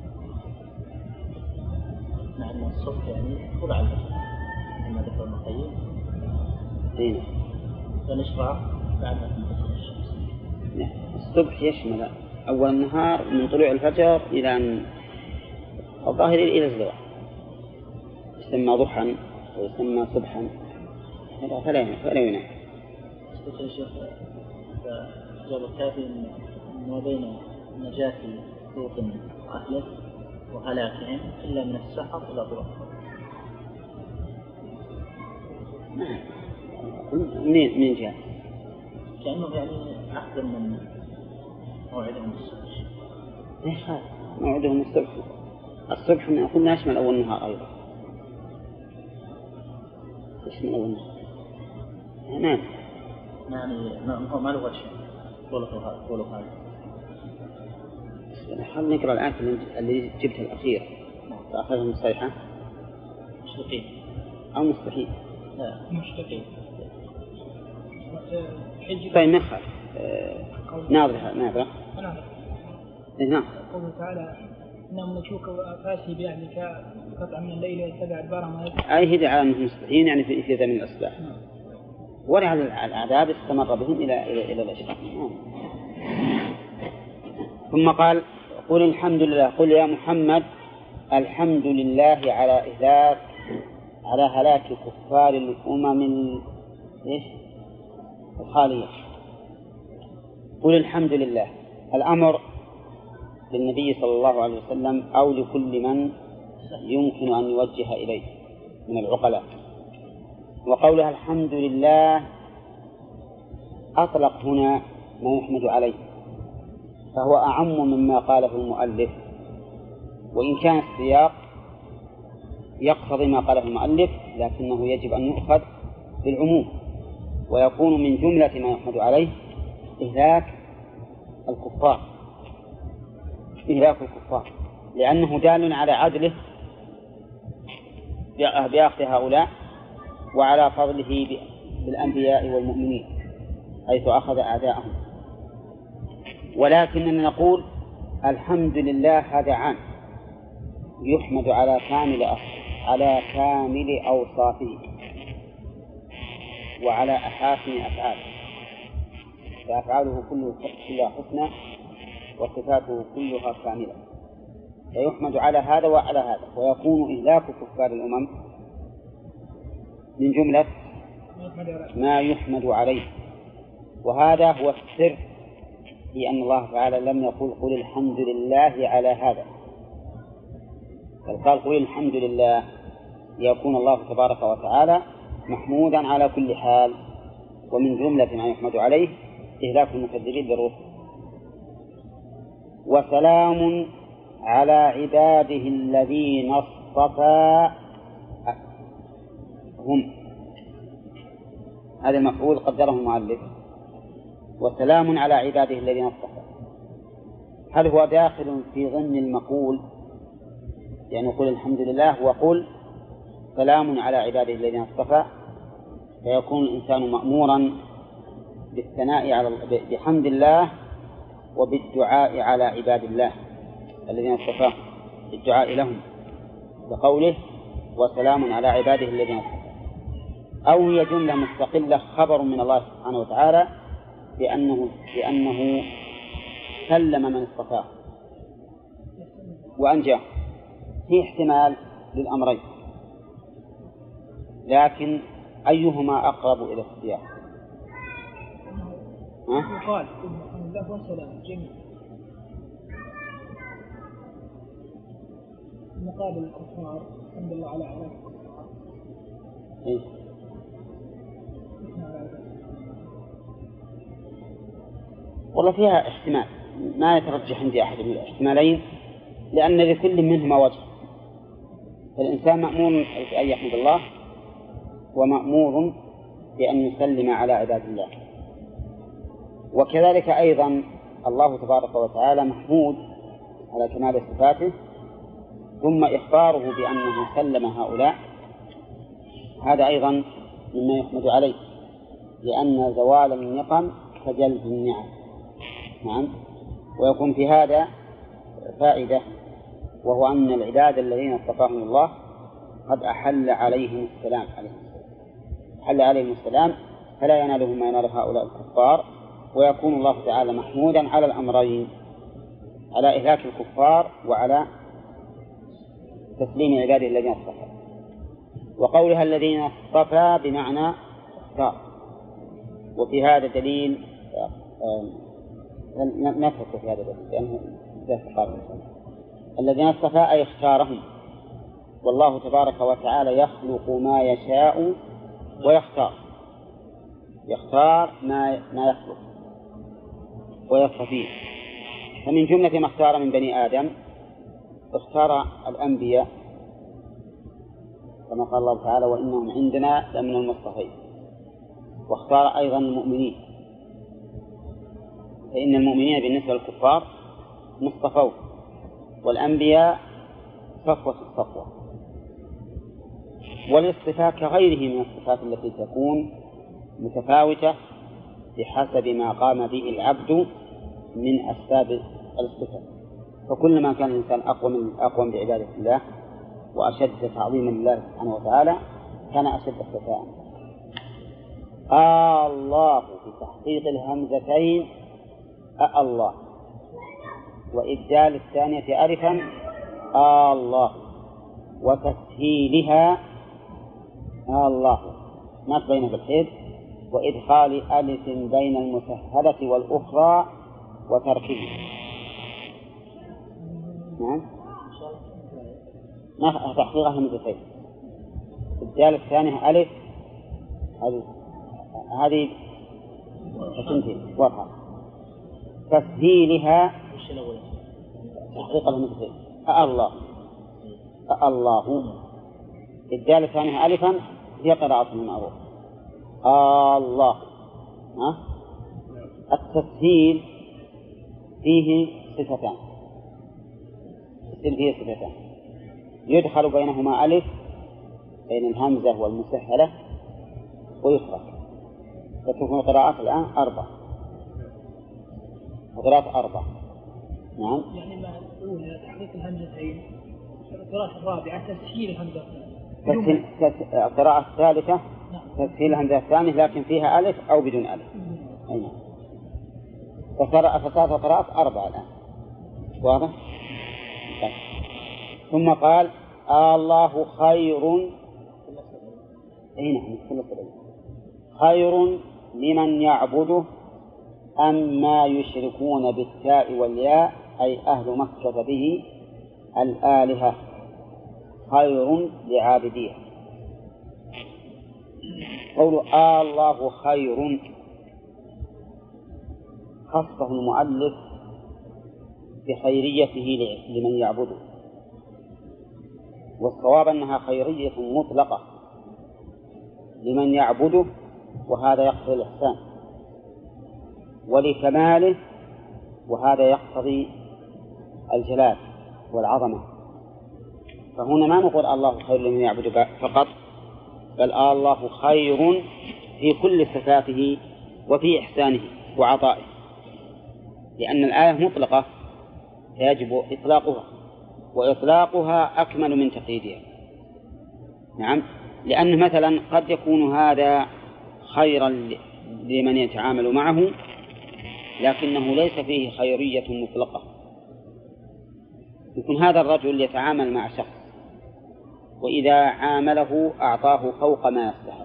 مع الصبح يعني طلع الفجر كما ذكر ابن القيم، فنشرع بعد ما تنتصف الشمس. الصبح يشمل أول النهار من طلوع الفجر إلى أن الظاهر إلى الزوال، يسمى ضحى ويسمى صبحا، فلا ينام. يا شيخ جاب الكافي ما بين نجاة لوط وأهله وهلاكهم إلا من السحر إلى طلوع. من جاء كأنه يعني أحسن من موعدهم الصبح. ليش موعدهم الصبح قلنا يشمل أول النهار أيضا، يشمل أول النهار. نعم يعني هو ما له وجه قوله هذا. خلنا نقرأ الآية اللي جبتها الأخير فأخذهم الصيحة. مشركين أو مستحيل؟ لا مشركين. طيب نخل ناظرة نعم. قوله تعالى إنهم نشوك فاسي بأهلك قطع من الليل يتبع أدبارهم. أي هدى على أنهم مستحيين يعني في زمن الأصباح، ولعل العذاب استمر بهم إلى الأشراق. ثم قال قل الحمد لله، قل يا محمد الحمد لله على هلاك كفار الأمم الخالية. قل الحمد لله، الأمر للنبي صلى الله عليه وسلم أو لكل من يمكن أن يوجه إليه من العقلاء. وقولها الحمد لله أطلق هنا ما يحمد عليه، فهو أعم مما قاله المؤلف، وإن كان السياق يقتضي ما قاله المؤلف لكنه يجب أن يؤخذ بالعموم، ويكون من جملة ما يحمد عليه إهلاك الكفار، لأنه دال على عدله بأخذ هؤلاء وعلى فضله بالأنبياء والمؤمنين حيث أخذ أعداءهم. ولكننا نقول الحمد لله هذا عام يحمد على كامل أوصافه وعلى أحاسن أفعاله، فأفعاله كلها حسنى وصفاته كلها كاملة، فيحمد على هذا وعلى هذا، ويكون إهلاك كفار الأمم من جملة ما يحمد عليه. وهذا هو السر في أن الله تعالى لم يقل قل الحمد لله على هذا، بل قال قل الحمد لله ليكون الله تبارك وتعالى محمودا على كل حال، ومن جملة ما يحمد عليه إهلاك المكذبين بالرسل. وسلام على عباده الذين اصطفى هم، هذا المفعول قدره المؤلف، وسلام على عباده الذين اصطفى، هل هو داخل في ضمن المقول يعني قل الحمد لله وقل سلام على عباده الذين اصطفى، فيكون الإنسان مأمورا بالثناء بحمد الله وبالدعاء على عباد الله الذين اصطفاه، بالدعاء لهم بقوله وسلام على عباده الذين اصطفى، أو هي جملة مستقلة خبر من الله سبحانه وتعالى بأنه سلم من اصطفاه وأنجاه، في احتمال للأمرين، لكن أيهما أقرب إلى السياق؟ يقال الحمد لله والسلام جميل مقابل الكفار الحمد لله على عباده الكفار. والله فيها احتمال ما يترجح عندي أحد من الاحتمالين، لأن لكل منهما وجه، فالإنسان مأمور أن يحمد الله ومأمور بأن يسلم على عباد الله، وكذلك أيضا الله تبارك وتعالى محمود على كمال صفاته، ثم إخباره بأنه سلم هؤلاء هذا أيضا مما يحمد عليه، لأن زوال النقم كجلب النعم. نعم. ويكون في هذا فائدة، وهو أن العباد الذين اصطفاهم الله قد أحل عليهم السلام فلا ينالهم ما ينال هؤلاء الكفار، ويكون الله تعالى محمودا على الأمرين، على إهلاك الكفار وعلى تسليم عباده الذين اصطفى. وقولها الذين اصطفى بمعنى اختار، وفي هذا دليل نفسه في هذا الدليل لأنه الذين اصطفى أي اختارهم، والله تبارك وتعالى يخلق ما يشاء يختار ما يخلق ويصطفيه. فمن جملة ما اختار من بني آدم اختار الأنبياء كما قال الله تعالى وإنهم عندنا لمن المصطفين، واختار أيضا المؤمنين، فإن المؤمنين بالنسبة للكفار مصطفوا، والأنبياء صفوة الصفوة. والاصطفاء كغيره من الصفات التي تكون متفاوتة بحسب ما قام به العبد من أسباب الاصطفاء، فكلما كان الإنسان أقوم بعبادة الله وأشد تعظيما لله سبحانه وتعالى كان أشد اصطفاء. الله بتحقيق الهمزتين الله، وإبدال الثانية ألفا الله، وتسهيلها الله ما بين بالحيث، وإدخال ألف بين المسهلة والأخرى وتركيبها. نعم ما تحقيقها من بالحيث. إبدال الثانية ألف هذه تنتهي واضحة. تسهيلها تحقيقها من بالحيث الله. إبدال الثانية ألفا هي قراءة المعروف الله. التسهيل فيه صفتان، يدخل بينهما ألف بين الهمزة والمسهلة ويخرج، فتكون القراءات الآن 4 قراءات 4. نعم يعني ما الأولى تحقيق الهمزتين، القراءة الرابعة تسهيل الهمزة، القراءة الثالثة تسهيل الهمزة الثانية لكن فيها ألف أو بدون ألف. فصارت القراءات 4 الآن. واضح؟ ثم قال الله خير خير لمن يعبده أم ما يشركون بالتاء والياء أي أهل مكة به الآلهة خير لعابديه. قول الله خير خصه المؤلف بخيريته لمن يعبده، والصواب أنها خيرية مطلقة لمن يعبده، وهذا يقتضي الإحسان ولكماله، وهذا يقتضي الجلال والعظمة. فهنا ما نقول الله خير لمن يعبده فقط، بل الله خير في كل صفاته وفي إحسانه وعطائه، لأن الآية مطلقة فيجب إطلاقها، وإطلاقها أكمل من تقييدها. نعم، لأن مثلا قد يكون هذا خيرا لمن يتعامل معه لكنه ليس فيه خيرية مطلقة. يكون هذا الرجل يتعامل مع شخص وإذا عامله أعطاه فوق ما يستحق،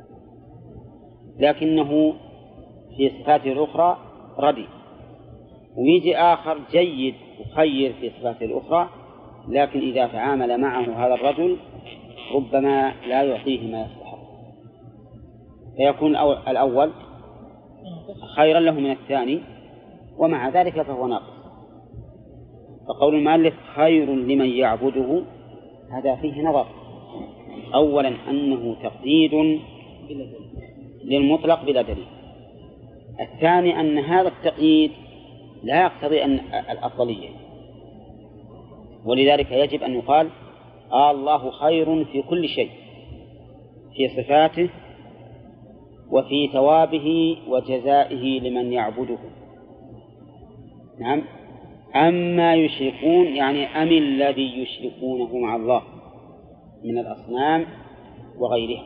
لكنه في صفاته الأخرى ردي، ويجي آخر جيد وخير في صفاته الأخرى، لكن إذا تعامل معه هذا الرجل ربما لا يعطيه ما يستحق، فيكون الأول خيرا له من الثاني، ومع ذلك فهو ناقص. فقول المؤلف خير لمن يعبده هذا فيه نظر. أولا أنه تقييد للمطلق بلا دليل. الثاني أن هذا التقييد لا يقتضي أن الأفضلية، ولذلك يجب أن يقال الله خير في كل شيء، في صفاته وفي ثوابه وجزائه لمن يعبده. نعم، أما يشركون يعني أم الذي يشركونه مع الله من الأصنام وغيرها.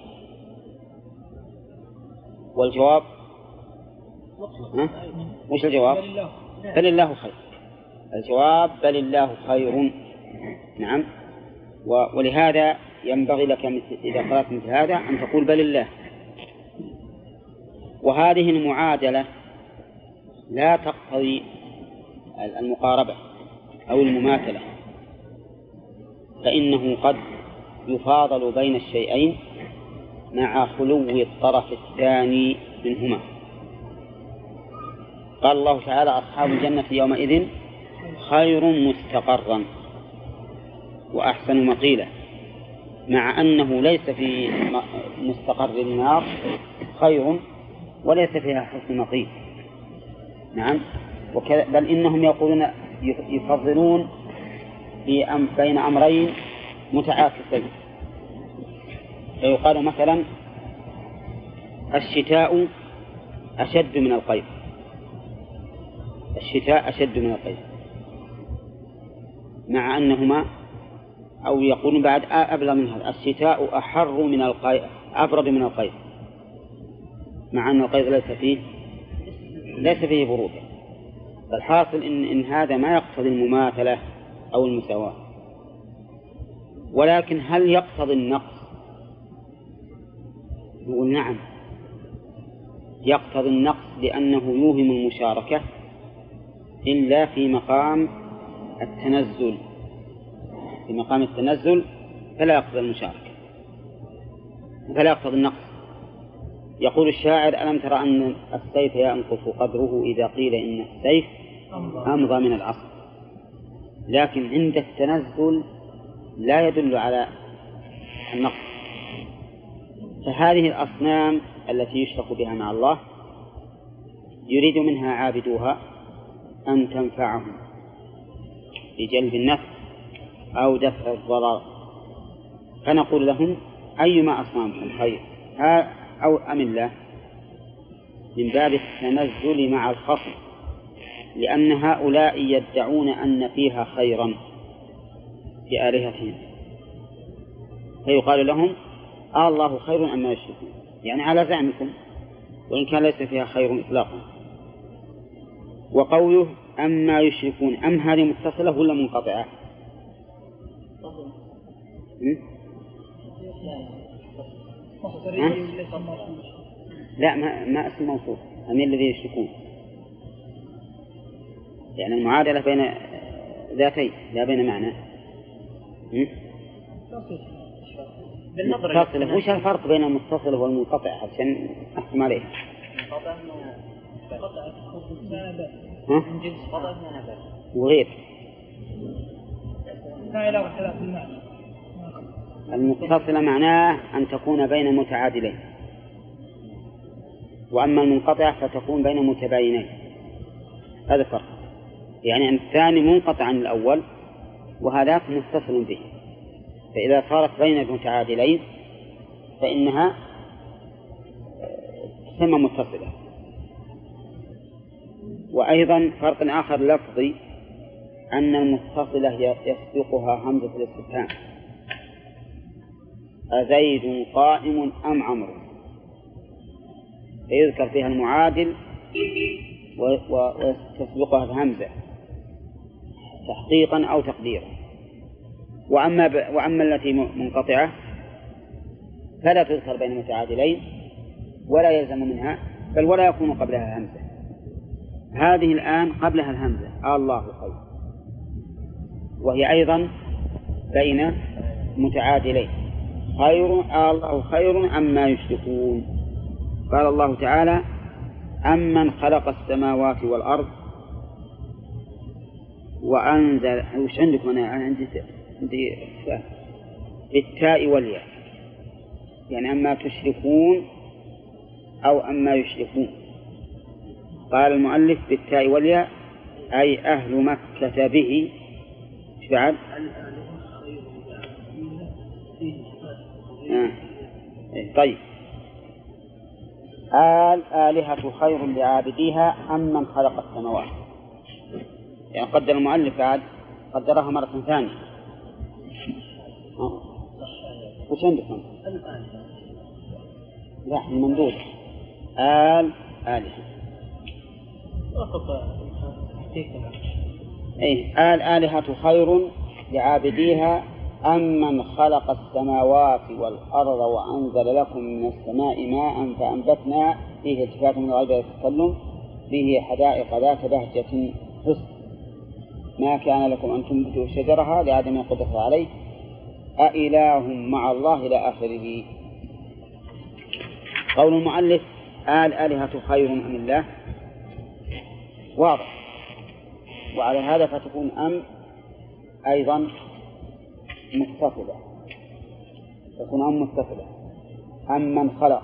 والجواب وش الجواب؟ بل الله خير. الجواب بل الله خير. نعم، ولهذا ينبغي لك إذا قرأت مثل هذا أن تقول بل الله. وهذه المعادلة لا تقتضي المقاربة أو المماثلة، فإنه قد يفاضل بين الشيئين مع خلو الطرف الثاني منهما. قال الله تعالى أصحاب الجنة يومئذ خير مستقرا وأحسن مقيلا، مع أنه ليس في مستقر النار خير وليس فيها حسن مقيل. نعم، بل إنهم يقولون يفضلون بين أمرين متعاكسين، فيقال مثلا الشتاء أشد من القيظ، الشتاء أشد من القيظ، مع أنهما أو يقولون بعد أبلغ من هذا الشتاء أحر من القيظ أبرد من القيظ، مع أن القيظ ليس فيه برودة. فالحاصل إن هذا ما يقتضي المماثلة أو المساواة، ولكن هل يقتضي النقص؟ نقول نعم، يقتضي النقص لأنه يوهم المشاركة إلا في مقام التنزل. في مقام التنزل فلا يقتضي المشاركة، فلا يقتضي النقص. يقول الشاعر: ألم ترى أن السيف ينقص قدره إذا قيل إن السيف أمضى من العصر. لكن عند التنزل لا يدل على النقص. فهذه الأصنام التي يشرك بها مع الله يريد منها عابدوها أن تنفعهم بجلب النفع أو دفع الضرر، فنقول لهم: أيما أصنامكم خير أو أم الله، من باب التنزل مع الخصم، لأن هؤلاء يدعون أن فيها خيرا في آلهتهم، فيقال لهم: الله خير أما يشركون، يعني على زعمكم، وإن كان ليس فيها خير إطلاقا. وقوله أما يشركون، أم هذه متصلة ولا منقطعة؟ لا، ما اسم موصوف، أم الذي يشركون، يعني المعادلة بين ذاتين لا بين معنى. متصلة. وش الفرق بين المتصلة والمنقطعة عشان أحكم عليه؟ وغير المتصلة معناه أن تكون بين متعادلين، وأما المنقطعة فتكون بين متباينين. هذا الفرق، يعني أن الثاني منقطع عن الأول وهذاك متصل به، فإذا صارت بين المتعادلين فإنها تسمى متصلة. وأيضا فرق آخر لفظي، أن المتصلة يسبقها همزة الاستفهام: أزيد قائم أم عمرو، فيذكر فيها المعادل وتسبقها الهمزة تحقيقا أو تقديرا. وأما التي منقطعة فلا تذكر بين متعادلين ولا يلزم منها، بل ولا يكون قبلها همزة. هذه الآن قبلها الهمزة: الله خير، وهي أيضا بين متعادلين: خير الله خير أما يشركون. قال الله تعالى: أمن خلق السماوات والأرض وأنزل. وش عندكم؟ أنا عندي بالتاء والياء، يعني أما تشركون أو أما يشركون. قال المؤلف بالتاء والياء أي أهل مكة به. إيش بعد؟ طيب، آلهة خير لعابديها أم من خلق السماوات، يعني قدر المؤلف عاد قدرها مرة ثانية. وش عندكم؟ لا، الممدود آلهة. آلهة خير لعابديها أم من خلق السماوات والأرض وأنزل لكم من السماء ماء فأنبتنا فيه التفات من غير التكلم به حدائق ذات بهجة حسن ما كان لكم أن تنبتوا شجرها لعدم القدرة عليه أإله مع الله إلى آخره. قول المؤلف آلهة خير أم الله واضح، وعلى هذا فتكون أم أيضا متصلة، تكون أم متصلة. أم من خلق،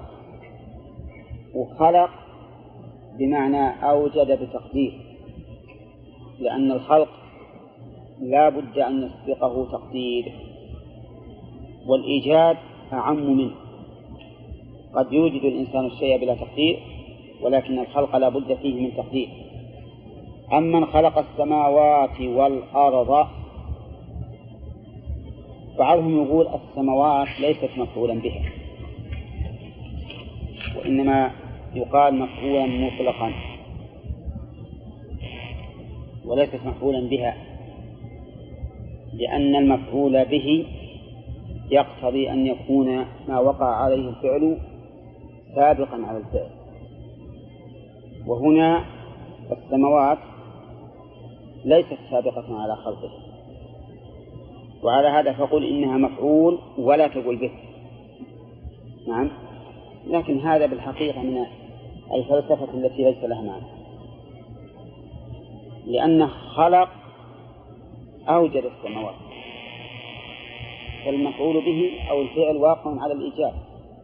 وخلق بمعنى أوجد بتقدير، لأن الخلق لا بد أن يسبقه تقدير، والإيجاد أعم منه. قد يوجد الإنسان الشيء بلا تقدير، ولكن الخلق لا بد فيه من تقدير. أمن خلق السماوات والأرض، بعضهم يقول السماوات ليست مفعولا بها، وإنما يقال مفعولا مطلقا، وليست مفعولا بها، لأن المفعول به يقتضي أن يكون ما وقع عليه الفعل سابقا على الفعل، وهنا السماوات ليست سابقة على خلقه، وعلى هذا فقل إنها مفعول ولا تقول به. نعم، لكن هذا بالحقيقة من الفلسفة التي ليس لها معنى، لأن خلق أوجد السماوات، فالمفعول به أو الفعل واقع على الإيجاد،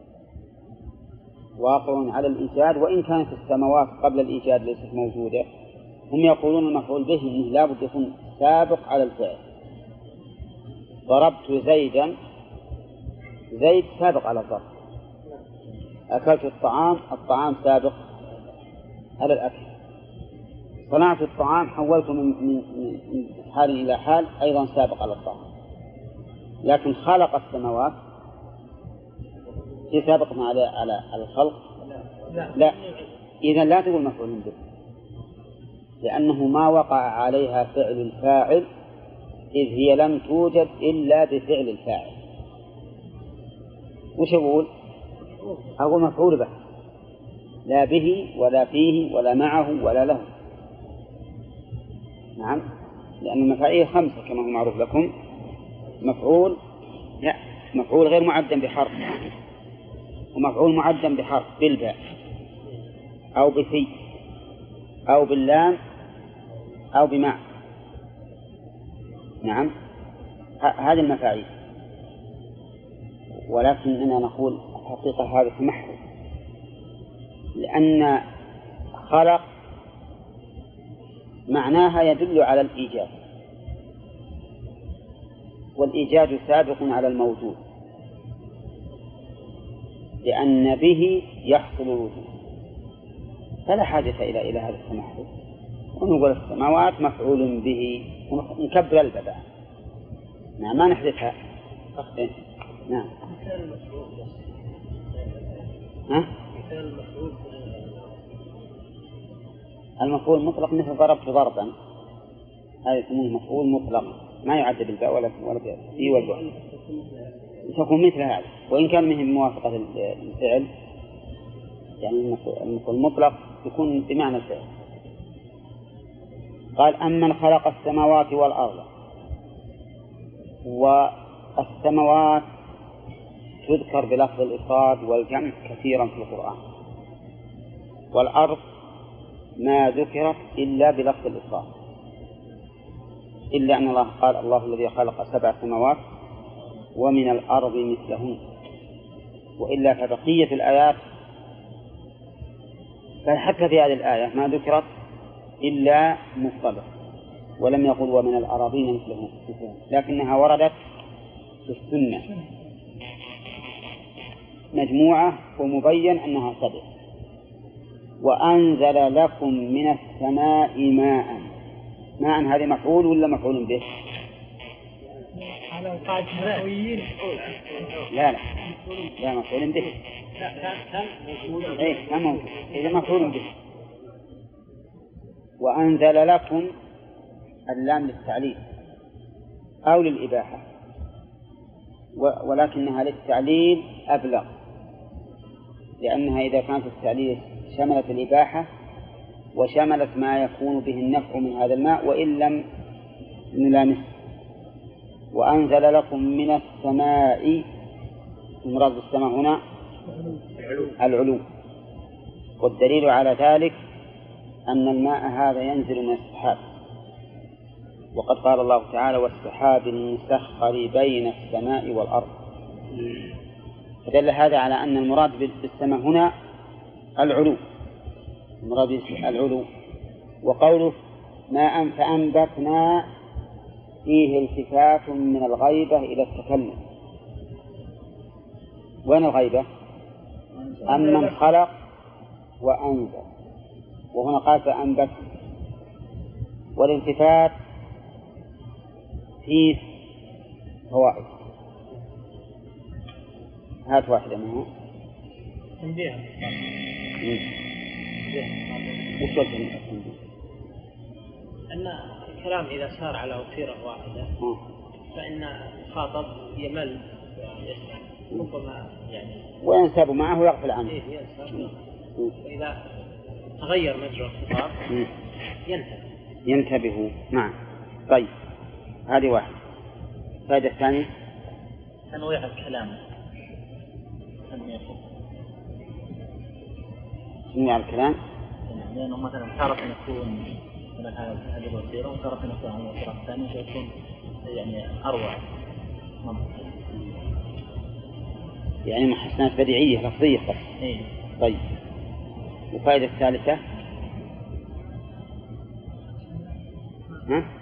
واقع على الإيجاد، وإن كانت السماوات قبل الإيجاد ليست موجودة. هم يقولون المفعول به إنه لا بد يكون سابق على الفعل. ضربت زيدا، زيد سابق على الضرب. أكلت الطعام، الطعام سابق على الأكل. صنعت الطعام، حولته من حال إلى حال، أيضا سابق على الطعام. لكن خلق السماوات في سابق على الخلق؟ لا. إذا لا تقول مفعول به، لأنه ما وقع عليها فعل الفاعل، إذ هي لم توجد إلا بفعل الفاعل. وش أقول؟ أقول مفعول به، لا به ولا فيه ولا معه ولا له. نعم، لأن المفاعيل 5 كما هو معروف لكم. مفعول، لا، مفعول غير معدم بحرف، ومفعول معدم بحرف بالباء أو بفي أو باللام أو بمع. نعم، هذه المفاعيل. ولكننا نقول الحقيقة هذا تمحل، لأن خلق معناها يدل على الإيجاد، والإيجاد سابق على الموجود، لأن به يحصل الوجود، فلا حاجة إلى هذا التمحل، ونقول السماوات مفعول به، ونكبر البدع. نعم، ما نحذفها. نعم. ها؟ المفعول مطلق مثل ضربت ضربا، هذا يسمونه مفعول مطلق، ما يعد بالباء ولا بالفي والباء، تكون مثل هذا، وإن كان من موافقة الفعل، يعني المفعول المطلق يكون بمعنى الفعل. قال أمن خلق السماوات والأرض. والسماوات تذكر بلفظ الإفراد والجمع كثيرا في القرآن، والأرض ما ذكرت إلا بلفظ الإفراد، إلا أن الله قال الله الذي خلق 7 سماوات ومن الأرض مثلهن، وإلا فبقية الآيات، فحتى في هذه الآية ما ذكرت إلا مفردة، ولم يقل ومن الأراضين مثلهن، لكنها وردت في السنة مجموعة ومبين أنها 7. وأنزل لكم من السماء ماء. ماء هذا مفعول ولا مفعول به؟ على قاعدة النحويين لا مفعول به. كان موجود، إذا مفعول به. وأنزل لكم، اللام للتعليل أو للإباحة، ولكنها للتعليل أبلغ، لأنها إذا كانت التعليل شملت الإباحة وشملت ما يكون به النفع من هذا الماء وإن لم نلامسه. وأنزل لكم من السماء، المراد بالسماء هنا العلو، والدليل على ذلك أن الماء هذا ينزل من السحاب، وقد قال الله تعالى والسحاب المسخر بين السماء والأرض، فدل هذا على أن المراد بالسماء هنا العلو، المراد العلو. وقوله ماء فأنبتنا فيه التفات من الغيبة إلى التكلم. وين الغيبة؟ أمن خلق وأنزل، وهنا قال فأنبت، والالتفات فيه فوائد. هات واحدة منها. لأن الكلام إذا صار على وتيرة واحدة فإن الخاطب يمل ويسمع ربما يعني وينساب معه ويغفل عنه. وإذا تغير مجرى الخطاب ينتبه. نعم. طيب هذه واحد. الفائدة الثانية تنويع الكلام. تنويع الكلام لأنه مثلا تارة يكون من هذه الوتيرة وتارة يكون على الوتيرة الثانية فيكون يعني أروع يعني محسنات بديعية لفظية فقط. طيب الفائدة الثالثة